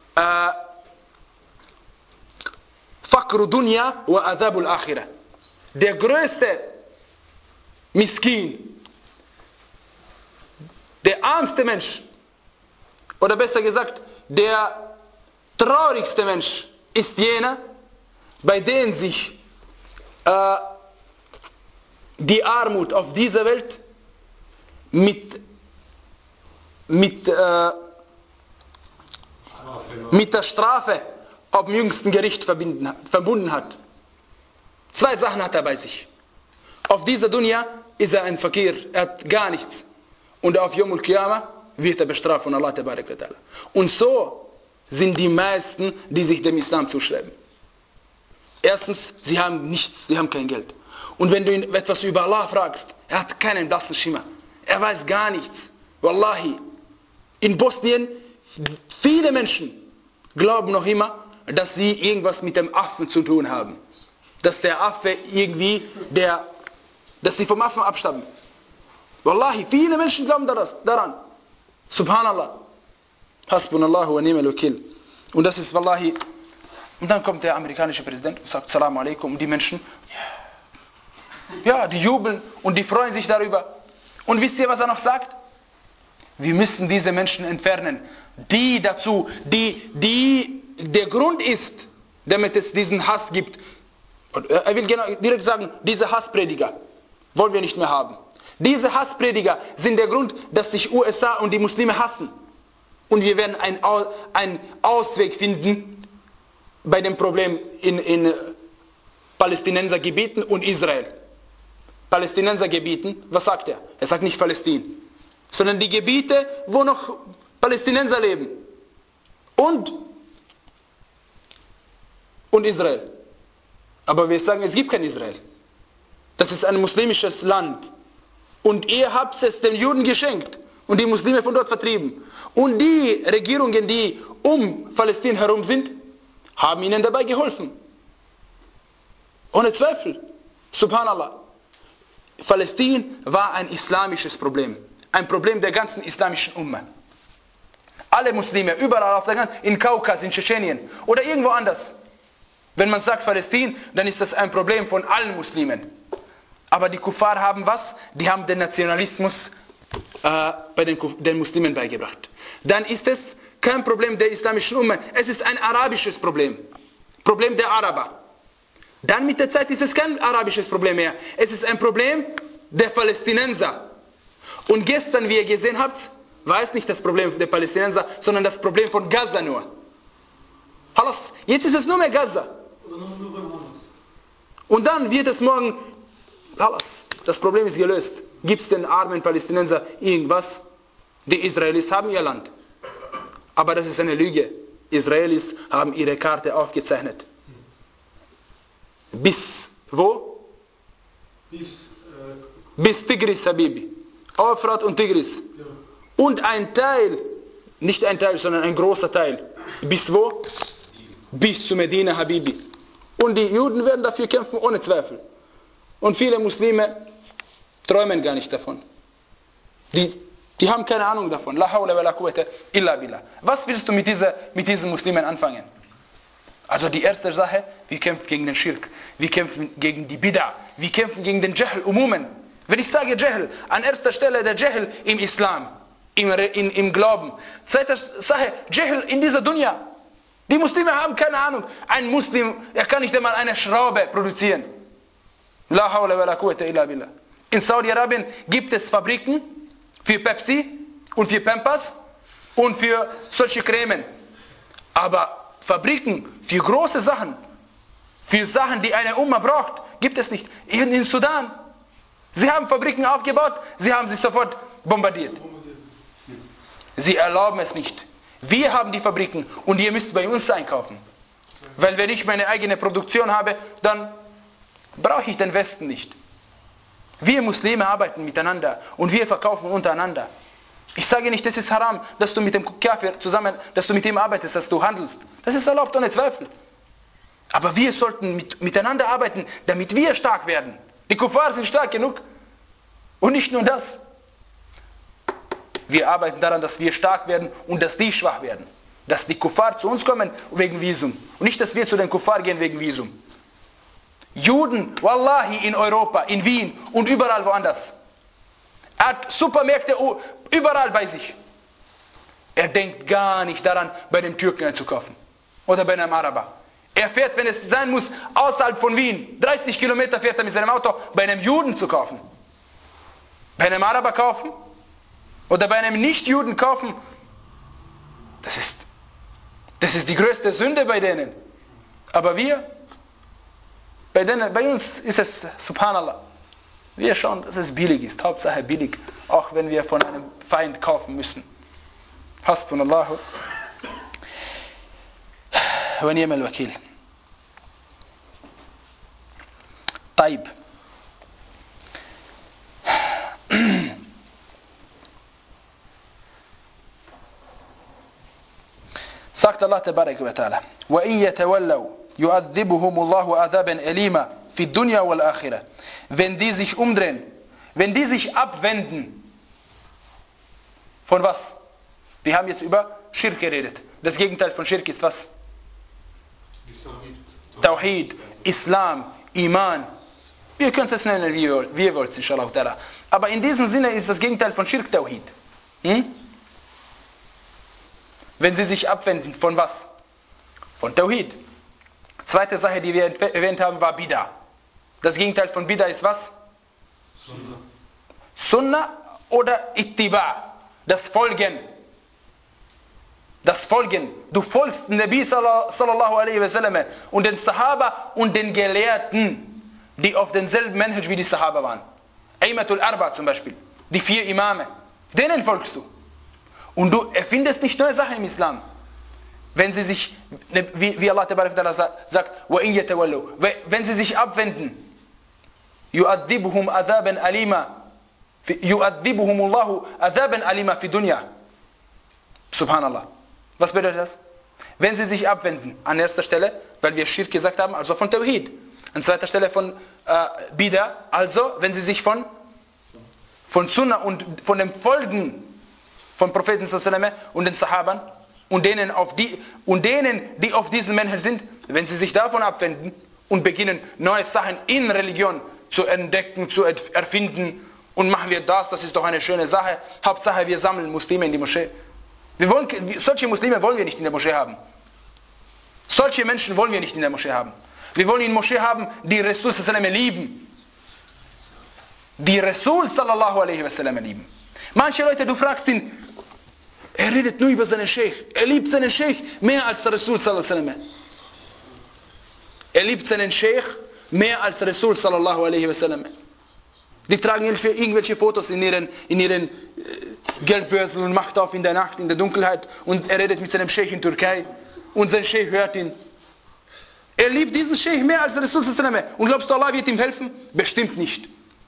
faqru dunya wa adhabul akhirah. Der größte Miskin, der armste Mensch, oder besser gesagt, der traurigste Mensch ist jener, bei dem sich äh, die Armut auf dieser Welt mit, mit, äh, mit der Strafe auf dem jüngsten Gericht verbinden, verbunden hat. Zwei Sachen hat er bei sich. Auf dieser Dunya ist er ein Fakir, er hat gar nichts. Und auf Yawm al-Qiyamah wird er bestraft von Allah Tabarak wa Ta'ala. Und so sind die meisten, die sich dem Islam zuschreiben. Erstens, sie haben nichts, sie haben kein Geld. Und wenn du ihn etwas über Allah fragst, er hat keinen blassen Schimmer. Er weiß gar nichts. Wallahi, in Bosnien, viele Menschen glauben noch immer, dass sie irgendwas mit dem Affen zu tun haben. Dass der Affe irgendwie, der, dass sie vom Affen abstammen. Wallahi, viele Menschen glauben daran. Subhanallah. Hasbunallahu wa ni'mal wakil. Und das ist Wallahi. Und dann kommt der amerikanische Präsident und sagt Salamu alaikum. Und die Menschen, ja, die jubeln und die freuen sich darüber. Und wisst ihr, was er noch sagt? Wir müssen diese Menschen entfernen, die dazu, die, die der Grund ist, damit es diesen Hass gibt. Er will genau direkt sagen, diese Hassprediger wollen wir nicht mehr haben. Diese Hassprediger sind der Grund, dass sich U S A und die Muslime hassen. Und wir werden einen ein Ausweg finden bei dem Problem in, in Palästinensergebieten und Israel. Palästinensergebieten, was sagt er? Er sagt nicht Palästin, sondern die Gebiete, wo noch Palästinenser leben. Und, und Israel. Aber wir sagen, es gibt kein Israel. Das ist ein muslimisches Land. Und ihr habt es den Juden geschenkt und die Muslime von dort vertrieben. Und die Regierungen, die um Palästina herum sind, haben ihnen dabei geholfen. Ohne Zweifel. Subhanallah. Palästina war ein islamisches Problem. Ein Problem der ganzen islamischen Umma. Alle Muslime, überall auf der ganzen, in Kaukas, in Tschetschenien oder irgendwo anders. Wenn man sagt Palästina, dann ist das ein Problem von allen Muslimen. Aber die Kuffar haben was? Die haben den Nationalismus äh, bei den, den Muslimen beigebracht. Dann ist es kein Problem der islamischen Umma. Es ist ein arabisches Problem. Problem der Araber. Dann mit der Zeit ist es kein arabisches Problem mehr. Es ist ein Problem der Palästinenser. Und gestern, wie ihr gesehen habt, war es nicht das Problem der Palästinenser, sondern das Problem von Gaza nur. Halas, jetzt ist es nur mehr Gaza. Und dann wird es morgen, halas, das Problem ist gelöst. Gibt es den armen Palästinenser irgendwas? Die Israelis haben ihr Land. Aber das ist eine Lüge. Israelis haben ihre Karte aufgezeichnet. Bis wo? Bis, äh, Bis Tigris, Habibi. Euphrat und Tigris. Ja. Und ein Teil, nicht ein Teil, sondern ein großer Teil. Bis wo? Bis zu Medina, Habibi. Und die Juden werden dafür kämpfen, ohne Zweifel. Und viele Muslime träumen gar nicht davon. Die, die haben keine Ahnung davon. La hawla wa la quwwata illa billah. Was willst du mit, dieser, mit diesen Muslimen anfangen? Also die erste Sache, wir kämpfen gegen den Schirk. Wir kämpfen gegen die Bid'a. Wir kämpfen gegen den Jahl, Umumen. Wenn ich sage Jahl, an erster Stelle der Jahl im Islam. im, in, im Glauben. Zweite Sache, Jahl in dieser Dunya. Die Muslime haben keine Ahnung. Ein Muslim, er kann nicht einmal eine Schraube produzieren. La hawla wa la quwwata illa billah. In Saudi-Arabien gibt es Fabriken für Pepsi und für Pampers und für solche Cremen. Aber Fabriken für große Sachen, für Sachen, die eine Umma braucht, gibt es nicht. In, in Sudan. Sie haben Fabriken aufgebaut, sie haben sie sofort bombardiert. Sie erlauben es nicht. Wir haben die Fabriken und ihr müsst bei uns einkaufen. Weil wenn ich meine eigene Produktion habe, dann brauche ich den Westen nicht. Wir Muslime arbeiten miteinander und wir verkaufen untereinander. Ich sage nicht, das ist haram, dass du mit dem Kafir zusammen, dass du mit ihm arbeitest, dass du handelst. Das ist erlaubt, ohne Zweifel. Aber wir sollten mit, miteinander arbeiten, damit wir stark werden. Die Kuffar sind stark genug. Und nicht nur das. Wir arbeiten daran, dass wir stark werden und dass die schwach werden. Dass die Kuffar zu uns kommen wegen Visum. Und nicht, dass wir zu den Kuffar gehen wegen Visum. Juden, Wallahi, in Europa, in Wien und überall woanders. Er hat Supermärkte überall bei sich. Er denkt gar nicht daran, bei dem Türken einzukaufen. Oder bei einem Araber. Er fährt, wenn es sein muss, außerhalb von Wien. dreißig Kilometer fährt er mit seinem Auto, bei einem Juden zu kaufen. Bei einem Araber kaufen? Oder bei einem Nicht-Juden kaufen? Das ist, das ist die größte Sünde bei denen. Aber wir, bei, denen, bei uns ist es, subhanallah, wir schauen, dass es billig ist. Hauptsache billig. Auch wenn wir von einem Feind kaufen müssen. Hasbunallahu wa ni'mal wakil. Taib. Sagt Allah tabaraka wa ta'ala: وَإِن يَتَوَلَّوْا يُعَذِّبُهُمُ اللَّهُ عَذَابًا أَلِيمًا فِي الدُّنْيَا وَالْآخِرَةِ. Wenn die sich umdrehen, wenn die sich abwenden, von was? Wir haben jetzt über Schirk geredet. Das Gegenteil von Schirk ist was? Tawhid, Islam, Iman. Ihr könnt es nennen, wie ihr wollt, inshallah ta'ala. Aber in diesem Sinne ist das Gegenteil von Schirk Tawhid. Hm? Wenn sie sich abwenden, von was? Von Tawhid. Zweite Sache, die wir erwähnt haben, war Bida. Das Gegenteil von Bida ist was? Sunnah. Sunnah oder Ittiba. Das Folgen. Das Folgen. Du folgst dem Nabi sallallahu alaihi wasallam und den Sahaba und den Gelehrten, die auf denselben Manhaj wie die Sahaba waren. Aimatul Arba zum Beispiel. Die vier Imame. Denen folgst du. Und du erfindest nicht neue Sachen im Islam. Wenn sie sich, wie, wie Allah sagt, وَإِن يَتَوَلُّوا, wenn sie sich abwenden, يُؤَذِّبُهُمْ عَذَابًا أَلِيمًا يُؤَذِّبُهُمُ اللَّهُ عَذَابًا أَلِيمًا فِي الدُّنْيَا. Subhanallah. Was bedeutet das? Wenn sie sich abwenden, an erster Stelle, weil wir Schirk gesagt haben, also von Tawhid. An zweiter Stelle von äh, Bida, also wenn sie sich von, von Sunnah und von dem Folgen von Propheten sallallahu und den Sahabern und denen, auf die, und denen, die auf diesem Manhaj sind, wenn sie sich davon abwenden und beginnen, neue Sachen in Religion zu entdecken, zu erfinden und machen wir das, das ist doch eine schöne Sache. Hauptsache, wir sammeln Muslime in die Moschee. Wir wollen, solche Muslime wollen wir nicht in der Moschee haben. Solche Menschen wollen wir nicht in der Moschee haben. Wir wollen in der Moschee haben, die Rasul sallallahu alaihi lieben. Die Rasul sallallahu alaihi wasallam lieben. Manche Leute, du fragst ihn, er redet nur über seinen Sheikh. Er liebt seinen Sheikh mehr als der Rasul sallallahu alaihi wasallam. Er liebt seinen Sheikh mehr als der Rasul sallallahu alaihi wasallam. Die tragen irgendwelche Fotos in ihren, in ihren äh, Geldbörsen und macht auf in der Nacht, in der Dunkelheit und er redet mit seinem Sheikh in Türkei und sein Sheikh hört ihn. Er liebt diesen Sheikh mehr als der Rasul sallallahu alaihi wasallam. Und glaubst du, Allah wird ihm helfen? Bestimmt nicht.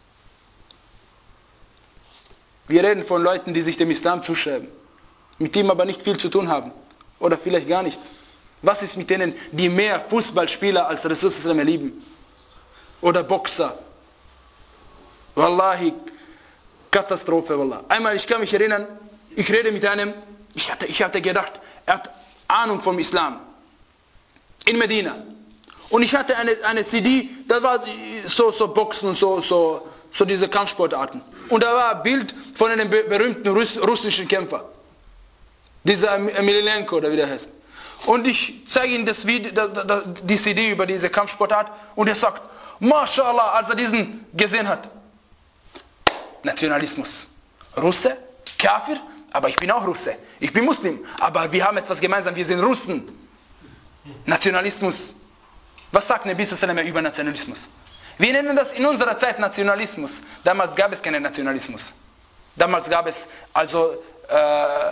Wir reden von Leuten, die sich dem Islam zuschreiben, mit ihm aber nicht viel zu tun haben oder vielleicht gar nichts. Was ist mit denen, die mehr Fußballspieler als Rasul sallallahu alaihi wasallam lieben? Oder Boxer? Wallahi, Katastrophe, Wallah. Einmal, ich kann mich erinnern, ich rede mit einem, ich hatte, ich hatte gedacht, er hat Ahnung vom Islam. In Medina. Und ich hatte eine, eine C D, das war so, so Boxen und so, so so diese Kampfsportarten. Und da war ein Bild von einem berühmten Russ, russischen Kämpfer. Dieser Emelianenko oder wie der heißt. Und ich zeige Ihnen das Video, die C D über diese Kampfsportart und er sagt, Mashallah, als er diesen gesehen hat. Nationalismus. Russe, Kafir, aber ich bin auch Russe. Ich bin Muslim, aber wir haben etwas gemeinsam, wir sind Russen. Nationalismus. Was sagt Nabi sallallahu alaihi wasallam über Nationalismus? Wir nennen das in unserer Zeit Nationalismus. Damals gab es keinen Nationalismus. Damals gab es also äh,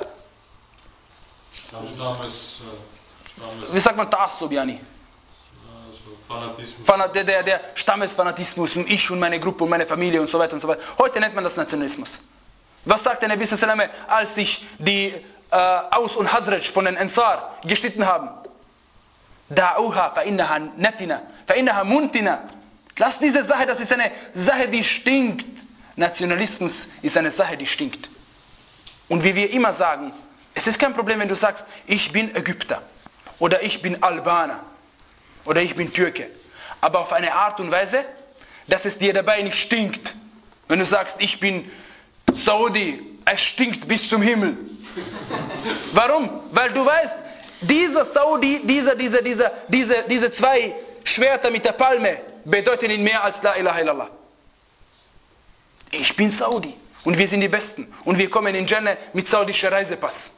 Stammes, Stammes, wie sagt man Ta'assub, yani? also Fanatismus. Fanat, der, der, der Stammesfanatismus und ich und meine Gruppe und meine Familie und so weiter und so weiter. Heute nennt man das Nationalismus. Was sagt der Nabi sallallahu alaihi wasallam, als sich die äh, Aus und Hazraj von den Ansar gestritten haben? Da'uha fa'innaha natina, fa'innaha muntina. Lass diese Sache, das ist eine Sache, die stinkt. Nationalismus ist eine Sache, die stinkt. Und wie wir immer sagen, es ist kein Problem, wenn du sagst, ich bin Ägypter oder ich bin Albaner oder ich bin Türke. Aber auf eine Art und Weise, dass es dir dabei nicht stinkt. Wenn du sagst, ich bin Saudi, es stinkt bis zum Himmel. Warum? Weil du weißt, dieser Saudi, dieser, dieser, dieser, diese, diese zwei Schwerter mit der Palme bedeuten ihn mehr als La ilaha illallah. Ich bin Saudi und wir sind die Besten und wir kommen in Jannah mit saudischer Reisepass.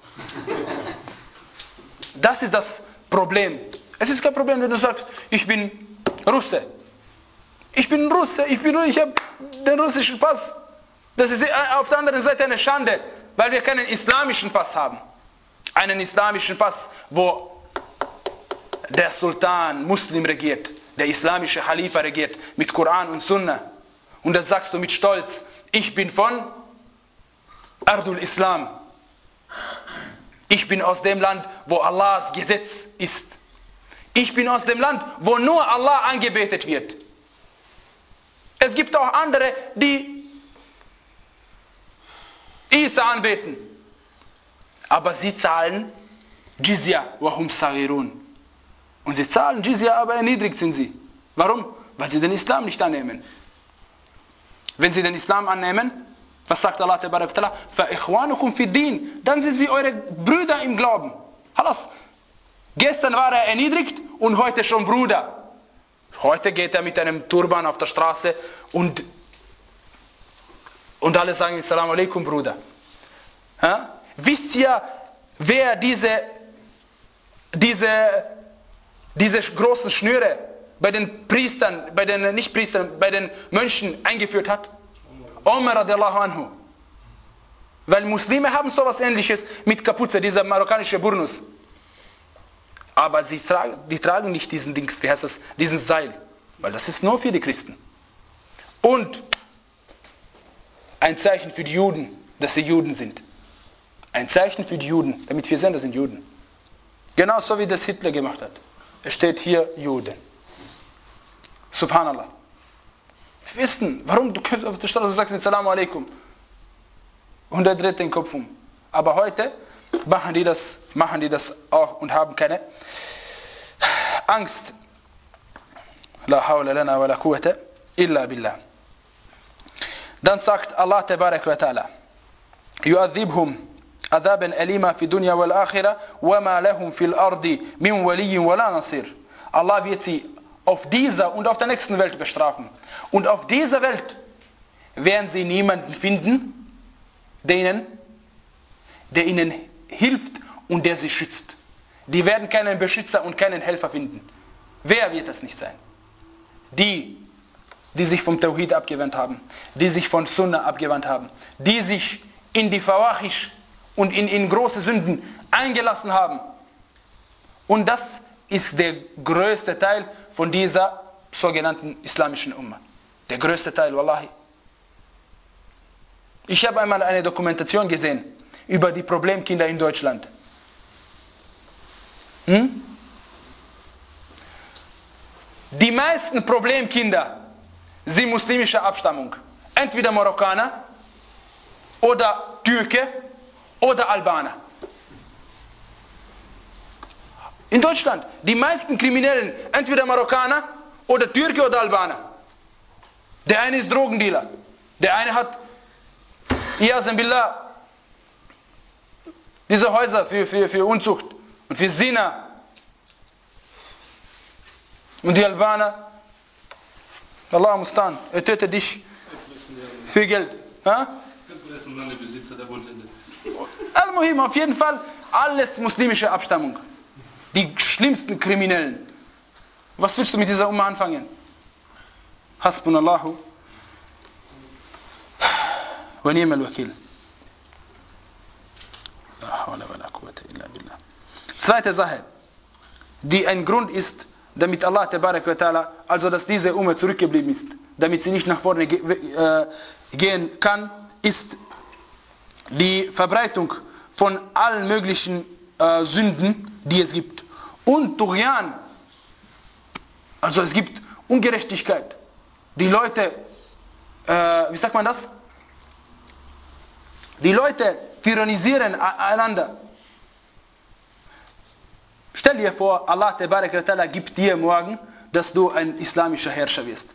Das ist das Problem. Es ist kein Problem, wenn du sagst, ich bin Russe. Ich bin Russe, ich bin ich habe den russischen Pass. Das ist auf der anderen Seite eine Schande, weil wir keinen islamischen Pass haben. Einen islamischen Pass, wo der Sultan Muslim regiert, der islamische Khalifa regiert, mit Koran und Sunna. Und dann sagst du mit Stolz, ich bin von Ardul Islam. Ich bin aus dem Land, wo Allahs Gesetz ist. Ich bin aus dem Land, wo nur Allah angebetet wird. Es gibt auch andere, die Isa anbeten. Aber sie zahlen Jizya wa hum saghirun. Und sie zahlen Jizya, aber erniedrigt sind sie. Warum? Weil sie den Islam nicht annehmen. Wenn sie den Islam annehmen, was sagt Allah tabarak wa ta'ala? Fa ikhwanukum fi din. Dann sind sie eure Brüder im Glauben. Halas. Gestern war er erniedrigt und heute schon Bruder. Heute geht er mit einem Turban auf der Straße und, und alle sagen Assalamu alaikum, Bruder. Ha? Wisst ihr, wer diese, diese, diese großen Schnüre bei den Priestern, bei den Nicht-Priestern, bei den Mönchen eingeführt hat? Umar radiallahu anhu. Weil Muslime haben sowas Ähnliches mit Kapuze, dieser marokkanische Burnus. Aber sie tragen, die tragen nicht diesen Dings, wie heißt das, diesen Seil. Weil das ist nur für die Christen. Und ein Zeichen für die Juden, dass sie Juden sind. Ein Zeichen für die Juden, damit wir sehen, das sind Juden. Genauso wie das Hitler gemacht hat. Es steht hier Juden. Subhanallah. Wir wissen, warum du kommst auf der Straße und sagst Assalamu alaikum. Und er dreht den Kopf um. Aber heute machen die das, machen die das auch und haben keine Angst. La hawla lana wa la quwwata illa billah. Dann sagt Allah tabarak wa ta'ala, yu'adhibhum adhaban alima fi dunya wal akhirah wa ma lahum fil ardi min waliyyin wa la nasir. Allah wird sie auf dieser und auf der nächsten Welt bestrafen. Und auf dieser Welt werden sie niemanden finden, der ihnen, der ihnen hilft und der sie schützt. Die werden keinen Beschützer und keinen Helfer finden. Wer wird das nicht sein? Die, die sich vom Tawhid abgewandt haben, die sich von Sunna abgewandt haben, die sich in die Fawahish und in, in große Sünden eingelassen haben. Und das ist der größte Teil von dieser sogenannten islamischen Umma. Der größte Teil, wallahi. Ich habe einmal eine Dokumentation gesehen über die Problemkinder in Deutschland. Hm? Die meisten Problemkinder sind muslimischer Abstammung. Entweder Marokkaner oder Türke oder Albaner. In Deutschland, die meisten Kriminellen, entweder Marokkaner oder Türke oder Albaner. Der eine ist Drogendealer, Der eine hat, Iyazan Billah, diese Häuser für, für, für Unzucht und für Zina. Und die Albaner, Allah mustan, er tötet dich für Geld. Ha? Al-Muhim, auf jeden Fall, alles muslimische Abstammung. Die schlimmsten Kriminellen. Was willst du mit dieser Umma anfangen? Hasbunallahu wa ni'mal wakil. La hawla wa la quwwata illa billah. Zweite Sache, die ein Grund ist, damit Allah tabarak wa ta'ala, also dass diese Umma zurückgeblieben ist, damit sie nicht nach vorne ge äh, gehen kann, ist die Verbreitung von allen möglichen äh, Sünden, die es gibt. Und Tughyan, also es gibt Ungerechtigkeit. Die Leute, äh, wie sagt man das? Die Leute tyrannisieren einander. Stell dir vor, Allah tabarak wa ta'ala gibt dir morgen, dass du ein islamischer Herrscher wirst.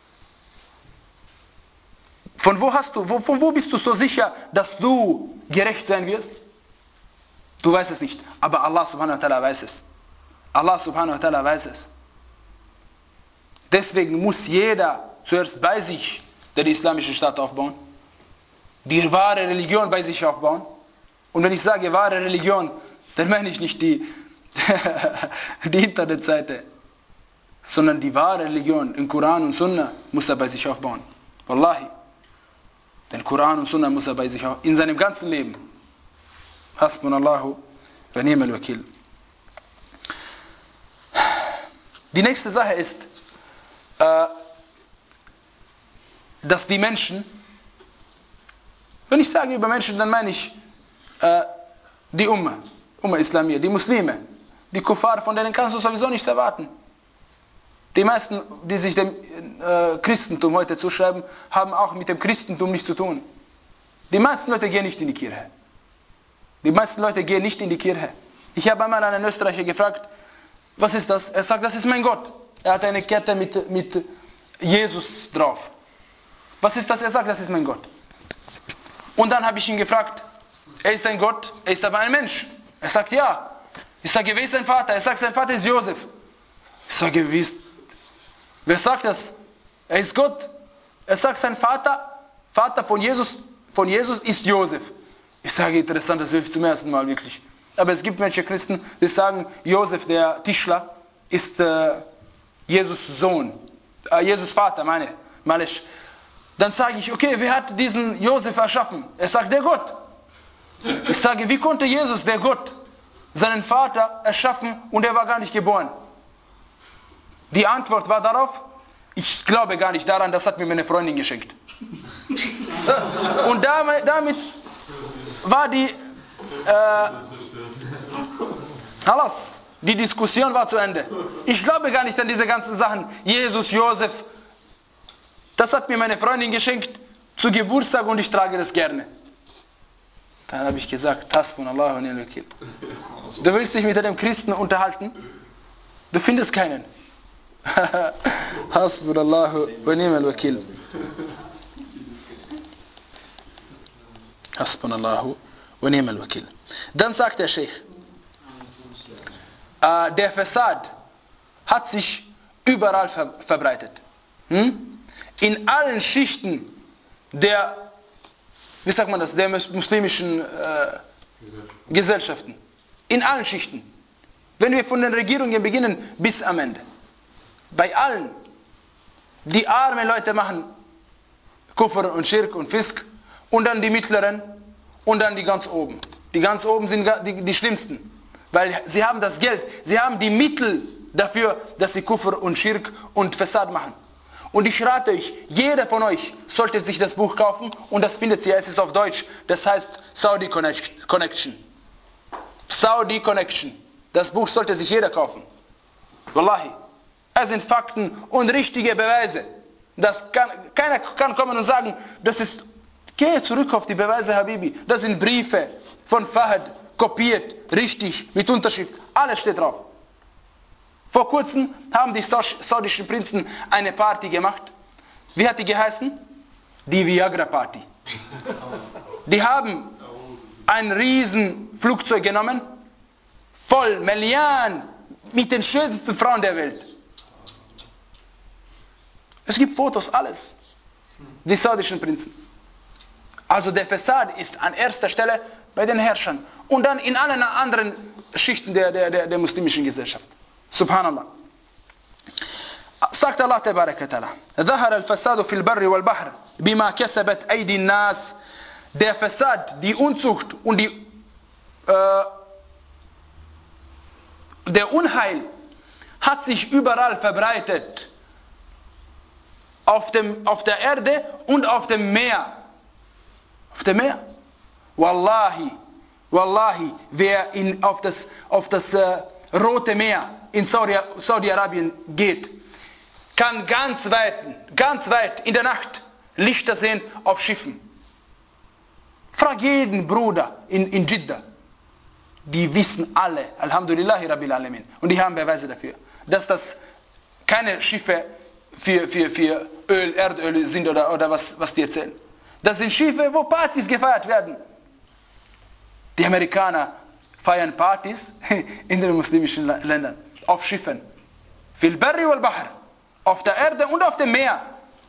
Von wo hast du, wo, von wo bist du so sicher, dass du gerecht sein wirst? Du weißt es nicht, aber Allah subhanahu wa ta'ala weiß es. Allah subhanahu wa ta'ala weiß es. Deswegen muss jeder zuerst bei sich den islamischen Staat aufbauen, die wahre Religion bei sich aufbauen. Und wenn ich sage wahre Religion, dann meine ich nicht die, die Internetseite, sondern die wahre Religion im Koran und Sunna muss er bei sich aufbauen. Wallahi. Den Koran und Sunna muss er bei sich aufbauen. In seinem ganzen Leben. Hasbunallahu wa ni'mal wakil. Die nächste Sache ist, äh, dass die Menschen, wenn ich sage über Menschen, dann meine ich äh, die Umma, Umma Islamiyya, die Muslime, die Kuffar, von denen kannst du sowieso nichts erwarten. Die meisten, die sich dem äh, Christentum heute zuschreiben, haben auch mit dem Christentum nichts zu tun. Die meisten Leute gehen nicht in die Kirche. Die meisten Leute gehen nicht in die Kirche. Ich habe einmal einen Österreicher gefragt, was ist das? Er sagt, das ist mein Gott. Er hat eine Kette mit, mit Jesus drauf. Was ist das? Er sagt, das ist mein Gott. Und dann habe ich ihn gefragt, er ist ein Gott, er ist aber ein Mensch. Er sagt, ja. Ich sage, wer ist sein Vater? Er sagt, sein Vater ist Josef. Ich sage, wie ist, wer sagt das? Er ist Gott. Er sagt, sein Vater, Vater von Jesus, von Jesus ist Josef. Ich sage, interessant, das höre ich zum ersten Mal wirklich. Aber es gibt manche Christen, die sagen, Josef, der Tischler, ist äh, Jesus Sohn. Äh, Jesus Vater, meine, meine ich. Dann sage ich, okay, wer hat diesen Josef erschaffen? Er sagt, der Gott. Ich sage, wie konnte Jesus, der Gott, seinen Vater erschaffen und er war gar nicht geboren? Die Antwort war darauf, ich glaube gar nicht daran, das hat mir meine Freundin geschenkt. Und damit, damit war die, äh, alles, die Diskussion war zu Ende. Ich glaube gar nicht an diese ganzen Sachen, Jesus, Josef. Das hat mir meine Freundin geschenkt zu Geburtstag und ich trage das gerne. Dann habe ich gesagt, Hasbunallahu wa ni'mal wakil. Du willst dich mit einem Christen unterhalten? Du findest keinen. Hasbunallahu wa ni'mal wakil. Hasbunallahu wa ni'mal wakil. Dann sagt der Sheikh, äh, der Fasad hat sich überall ver verbreitet. Hm? In allen Schichten der, wie sagt man das, der muslimischen äh, Gesellschaften. In allen Schichten. Wenn wir von den Regierungen beginnen, bis am Ende. Bei allen. Die armen Leute machen Kufr und Schirk und Fisk. Und dann die mittleren. Und dann die ganz oben. Die ganz oben sind die, die schlimmsten. Weil sie haben das Geld. Sie haben die Mittel dafür, dass sie Kufr und Schirk und Fasad machen. Und ich rate euch, jeder von euch sollte sich das Buch kaufen und das findet ihr, es ist auf Deutsch, das heißt Saudi Connection. Saudi Connection. Das Buch sollte sich jeder kaufen. Wallahi. Es sind Fakten und richtige Beweise. Das kann, keiner kann kommen und sagen, das ist, gehe zurück auf die Beweise, Habibi. Das sind Briefe von Fahd, kopiert, richtig, mit Unterschrift. Alles steht drauf. Vor kurzem haben die saudischen Prinzen eine Party gemacht. Wie hat die geheißen? die Viagra-Party. Die haben ein riesen Flugzeug genommen, voll Milliarden mit den schönsten Frauen der Welt. Es gibt Fotos, alles. Die saudischen Prinzen. Also der Fasad ist an erster Stelle bei den Herrschern und dann in allen anderen Schichten der, der, der, der muslimischen Gesellschaft. Subhanallah. Sagt Allah Tabaraka Ta'ala: ظهر الفساد في البر والبحر بما كسبت أيدي الناس. Der Fasad, die Unzucht und die, äh, der Unheil hat sich überall verbreitet. Auf, dem, auf der Erde und auf dem Meer. Auf dem Meer. Wallahi, Wallahi, wer in, auf das, auf das äh, Rote Meer in Saudi, Saudi-Arabien geht, kann ganz weit, ganz weit in der Nacht Lichter sehen auf Schiffen. Frag jeden Bruder in, in Jeddah. Die wissen alle, Alhamdulillahi Rabbil Alamin, und die haben Beweise dafür, dass das keine Schiffe für, für, für Öl, Erdöl sind oder, oder was, was die erzählen. Das sind Schiffe, wo Partys gefeiert werden. Die Amerikaner feiern Partys in den muslimischen Ländern, auf Schiffen. Fil Barri wal Bahr, auf der Erde und auf dem Meer.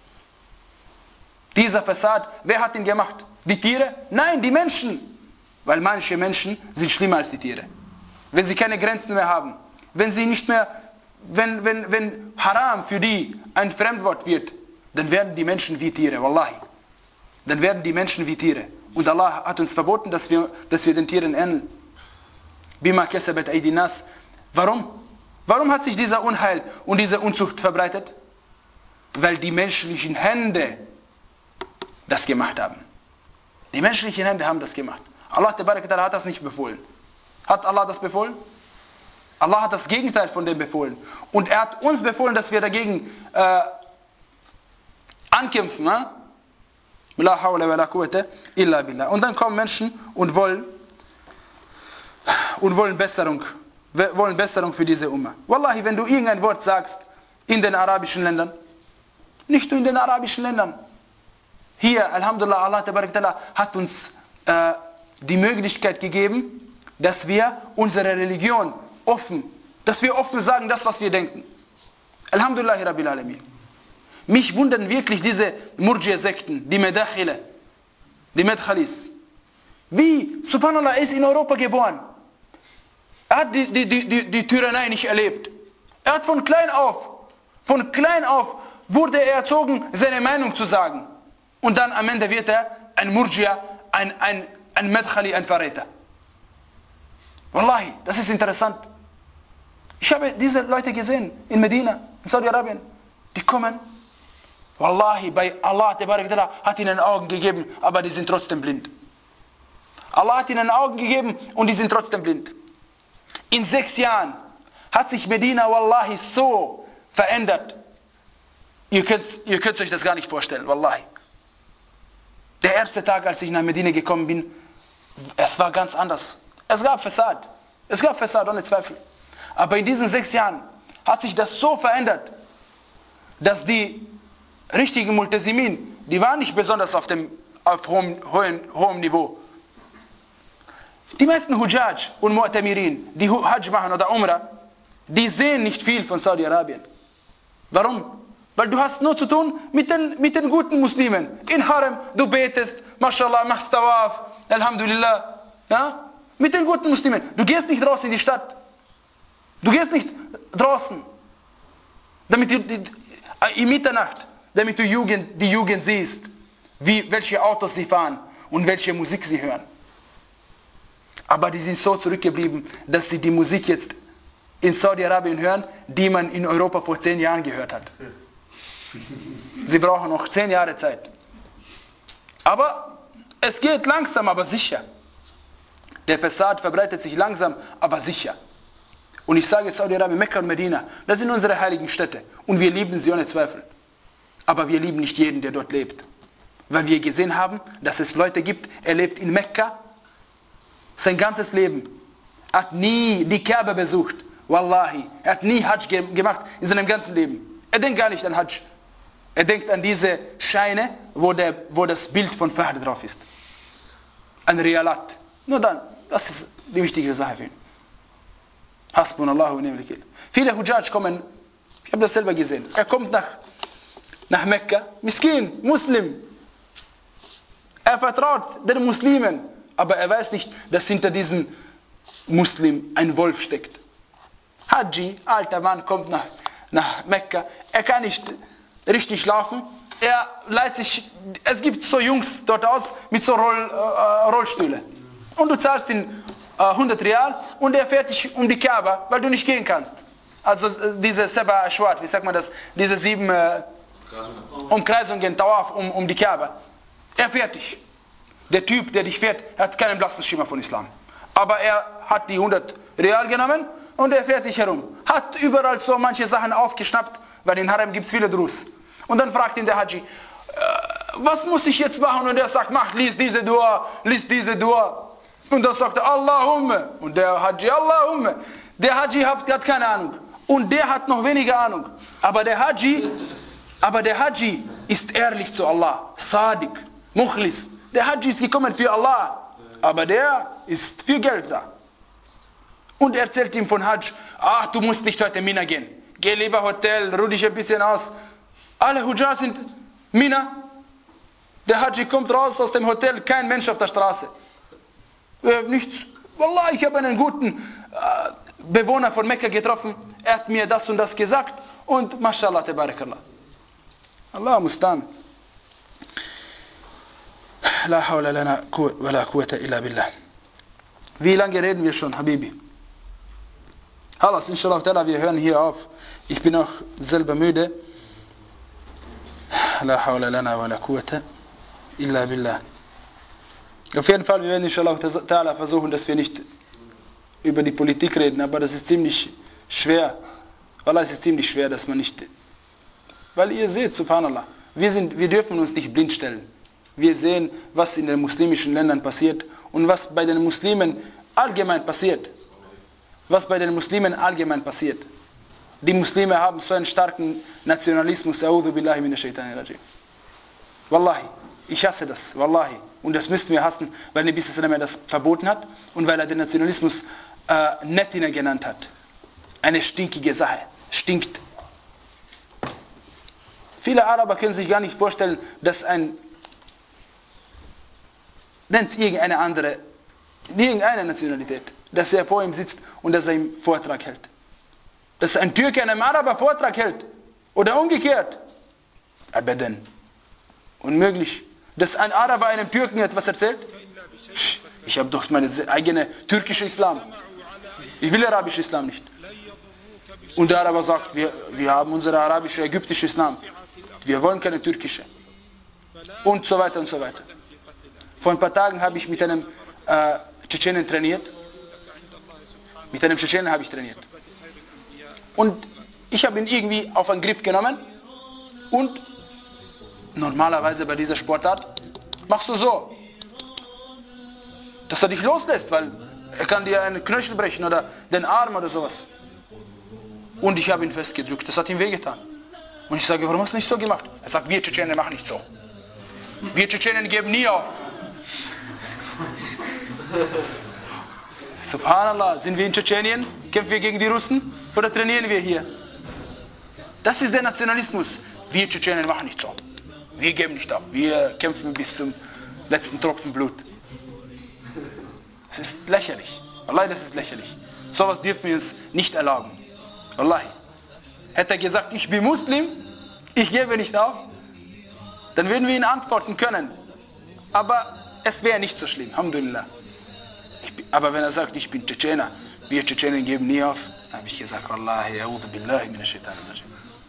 Dieser Fasad, wer hat ihn gemacht? Die Tiere? Nein, die Menschen. Weil manche Menschen sind schlimmer als die Tiere. Wenn sie keine Grenzen mehr haben, wenn sie nicht mehr, wenn, wenn, wenn Haram für die ein Fremdwort wird, dann werden die Menschen wie Tiere, Wallahi. Dann werden die Menschen wie Tiere. Und Allah hat uns verboten, dass wir, dass wir den Tieren ähneln. Bima kasabat aydin nas. Warum? Warum hat sich dieser Unheil und diese Unzucht verbreitet? Weil die menschlichen Hände das gemacht haben. Die menschlichen Hände haben das gemacht. Allah Ta'ala hat das nicht befohlen. Hat Allah das befohlen? Allah hat das Gegenteil von dem befohlen. Und er hat uns befohlen, dass wir dagegen äh, ankämpfen. Ne? La hawla wa la quwwata illa billah. Und dann kommen Menschen und wollen und wollen Besserung, wollen Besserung für diese Umma. Wallahi, wenn du irgendein Wort sagst in den arabischen Ländern, nicht nur in den arabischen Ländern, hier, Alhamdulillah, Allah Ta'ala hat uns äh, die Möglichkeit gegeben, dass wir unsere Religion offen, dass wir offen sagen, das, was wir denken. Alhamdulillah Rabbil Alamin. Mich wundern wirklich diese Murji'a-Sekten, die Medakhile, die Medkhalis. Wie? Subhanallah, er ist in Europa geboren. Er hat die, die, die, die, die Tyrannei nicht erlebt. Er hat von klein auf, von klein auf wurde er erzogen, seine Meinung zu sagen. Und dann am Ende wird er ein Murji'a, ein, ein, ein Medkhali, ein Verräter. Wallahi, das ist interessant. Ich habe diese Leute gesehen in Medina, in Saudi-Arabien. Die kommen, Wallahi, bei Allah hat ihnen Augen gegeben, aber die sind trotzdem blind. Allah hat ihnen Augen gegeben und die sind trotzdem blind. In sechs Jahren hat sich Medina, Wallahi, so verändert. Ihr könnt, ihr könnt euch das gar nicht vorstellen, Wallahi. Der erste Tag, als ich nach Medina gekommen bin, es war ganz anders. Es gab Fasad. Es gab Fasad, ohne Zweifel. Aber in diesen sechs Jahren hat sich das so verändert, dass die richtigen Multasimin, die waren nicht besonders auf dem auf hohem, hohem, hohem Niveau. Die meisten Hujjaj und Mu'tamirin, die Hajj machen oder Umrah, die sehen nicht viel von Saudi-Arabien. Warum? Weil du hast nur zu tun mit den, mit den guten Muslimen. In Harem, du betest, Mashallah, machst Tawaf, Alhamdulillah. Ja? Mit den guten Muslimen. Du gehst nicht raus in die Stadt. Du gehst nicht draußen. Damit du, die, in Mitternacht, damit du Jugend, die Jugend siehst, wie, welche Autos sie fahren und welche Musik sie hören. Aber die sind so zurückgeblieben, dass sie die Musik jetzt in Saudi-Arabien hören, die man in Europa vor zehn Jahren gehört hat. Sie brauchen noch zehn Jahre Zeit. Aber es geht langsam, aber sicher. Der Fasad verbreitet sich langsam, aber sicher. Und ich sage Saudi-Arabien, Mekka und Medina, das sind unsere heiligen Städte. Und wir lieben sie ohne Zweifel. Aber wir lieben nicht jeden, der dort lebt. Weil wir gesehen haben, dass es Leute gibt, er lebt in Mekka, sein ganzes Leben. Er hat nie die Kaaba besucht. Wallahi. Er hat nie Hajj gemacht in seinem ganzen Leben. Er denkt gar nicht an Hajj. Er denkt an diese Scheine, wo, der, wo das Bild von Fahd drauf ist. Ein Realat. Nur dann, das ist die wichtigste Sache für ihn. Hasbunallahu wa ni'mal wakeel. Viele Hujjaj kommen, ich habe das selber gesehen, er kommt nach, nach Mekka, Miskin, Muslim. Er vertraut den Muslimen, aber er weiß nicht, dass hinter diesem Muslim ein Wolf steckt. Haji, alter Mann, kommt nach, nach Mekka, er kann nicht richtig laufen, er leitet sich, es gibt so Jungs dort aus mit so Roll, äh, Rollstühle. Und du zahlst ihn äh, hundert Rial und er fährt dich um die Kaaba, weil du nicht gehen kannst. Also äh, diese Seba Ashwat, wie sagt man das, diese sieben äh, Umkreisungen, Tawaf um, um die Kaaba. Er fährt dich. Der Typ, der dich fährt, hat keinen blassen Schimmer von Islam. Aber er hat die hundert Rial genommen und er fährt dich herum. Hat überall so manche Sachen aufgeschnappt, weil in Harem gibt es viele Drus. Und dann fragt ihn der Haji, äh, was muss ich jetzt machen? Und er sagt, mach, lies diese Dua, lies diese Dua. Und dann sagt er, Allahumma. Und der Haji, Allahumma. Der Haji hat, hat keine Ahnung. Und der hat noch weniger Ahnung. Aber der Haji, aber der Haji ist ehrlich zu Allah. Sadiq, Mukhlis. Der Haji ist gekommen für Allah. Aber der ist für Geld da. Und er erzählt ihm von Hajj, ach, du musst nicht heute Mina gehen. Geh lieber Hotel, ruh dich ein bisschen aus. Alle Hujjar sind Mina. Der Haji kommt raus aus dem Hotel, kein Mensch auf der Straße. Äh, nichts. Wallah, ich habe einen guten äh, Bewohner von Mekka getroffen. Er hat mir das und das gesagt. Und mashallah, tabarakallah. Allah mustan. La hawla lana wa la quwwata illa billah. Wie lange reden wir schon, Habibi? Halas, inshallah ta'ala, wir hören hier auf. Ich bin auch selber müde. La hawla lana wa la quwwata illa billah. Auf jeden Fall, wir werden inshallah ta'ala versuchen, dass wir nicht über die Politik reden, aber das ist ziemlich schwer. Wallah, es ist ziemlich schwer, dass man nicht... Weil ihr seht, subhanallah, wir, sind, wir dürfen uns nicht blind stellen. Wir sehen, was in den muslimischen Ländern passiert und was bei den Muslimen allgemein passiert. Was bei den Muslimen allgemein passiert. Die Muslime haben so einen starken Nationalismus. A'udhu billahi minash shaitani rajim. Wallahi, ich hasse das. Wallahi. Und das müssten wir hassen, weil Nabi sallallahu alaihi wasallam das verboten hat und weil er den Nationalismus äh, Netina genannt hat. Eine stinkige Sache. Stinkt. Viele Araber können sich gar nicht vorstellen, dass ein, nennt es irgendeine andere, irgendeine Nationalität, dass er vor ihm sitzt und dass er ihm Vortrag hält. Dass ein Türke einem Araber Vortrag hält. Oder umgekehrt. Abadan. Unmöglich. Dass ein Araber einem Türken etwas erzählt. Ich habe doch meine eigene türkische Islam. Ich will arabische Islam nicht. Und der Araber sagt, wir, wir haben unsere arabische, ägyptische Islam. Wir wollen keine türkische. Und so weiter und so weiter. Vor ein paar Tagen habe ich mit einem äh, Tschetschenen trainiert. Mit einem Tschetschenen habe ich trainiert. Und ich habe ihn irgendwie auf einen Griff genommen. Und normalerweise bei dieser Sportart machst du so, dass er dich loslässt, weil er kann dir einen Knöchel brechen oder den Arm oder sowas. Und ich habe ihn festgedrückt, das hat ihm wehgetan. Und ich sage, warum hast du nicht so gemacht? Er sagt, wir Tschetschenen machen nicht so. Wir Tschetschenen geben nie auf. Subhanallah, sind wir in Tschetschenien? Kämpfen wir gegen die Russen? Oder trainieren wir hier? Das ist der Nationalismus. Wir Tschetschenen machen nicht so. Wir geben nicht auf. Wir kämpfen bis zum letzten Tropfen Blut. Das ist lächerlich. Wallahi, das ist lächerlich. So etwas dürfen wir uns nicht erlauben. Wallahi. Hätte er gesagt, ich bin Muslim, ich gebe nicht auf, dann würden wir ihn antworten können. Aber es wäre nicht so schlimm, alhamdulillah. Ich bin, aber wenn er sagt, ich bin Tschetschener, wir Tschetschenen geben nie auf, dann habe ich gesagt, Wallahi, a'udhu billahi minash shaitanir rajim.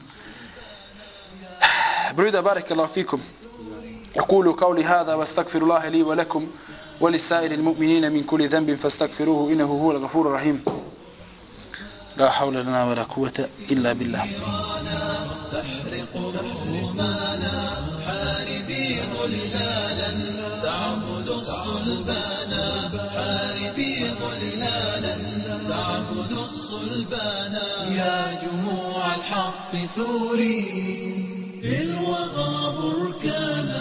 Brüder, barakallahu fikum. أقول قولي هذا واستغفر الله لي ولكم ولسائر المؤمنين من كل ذنب فاستغفروه إنه هو الغفور الرحيم. لا حول لنا ولا قوة إلا بالله. تحرق همومنا حاربي ظلالا تعبد الصلبان حاربي ظلالا تعبد الصلبان يا جموع الحق ثوري بالوغى بركانا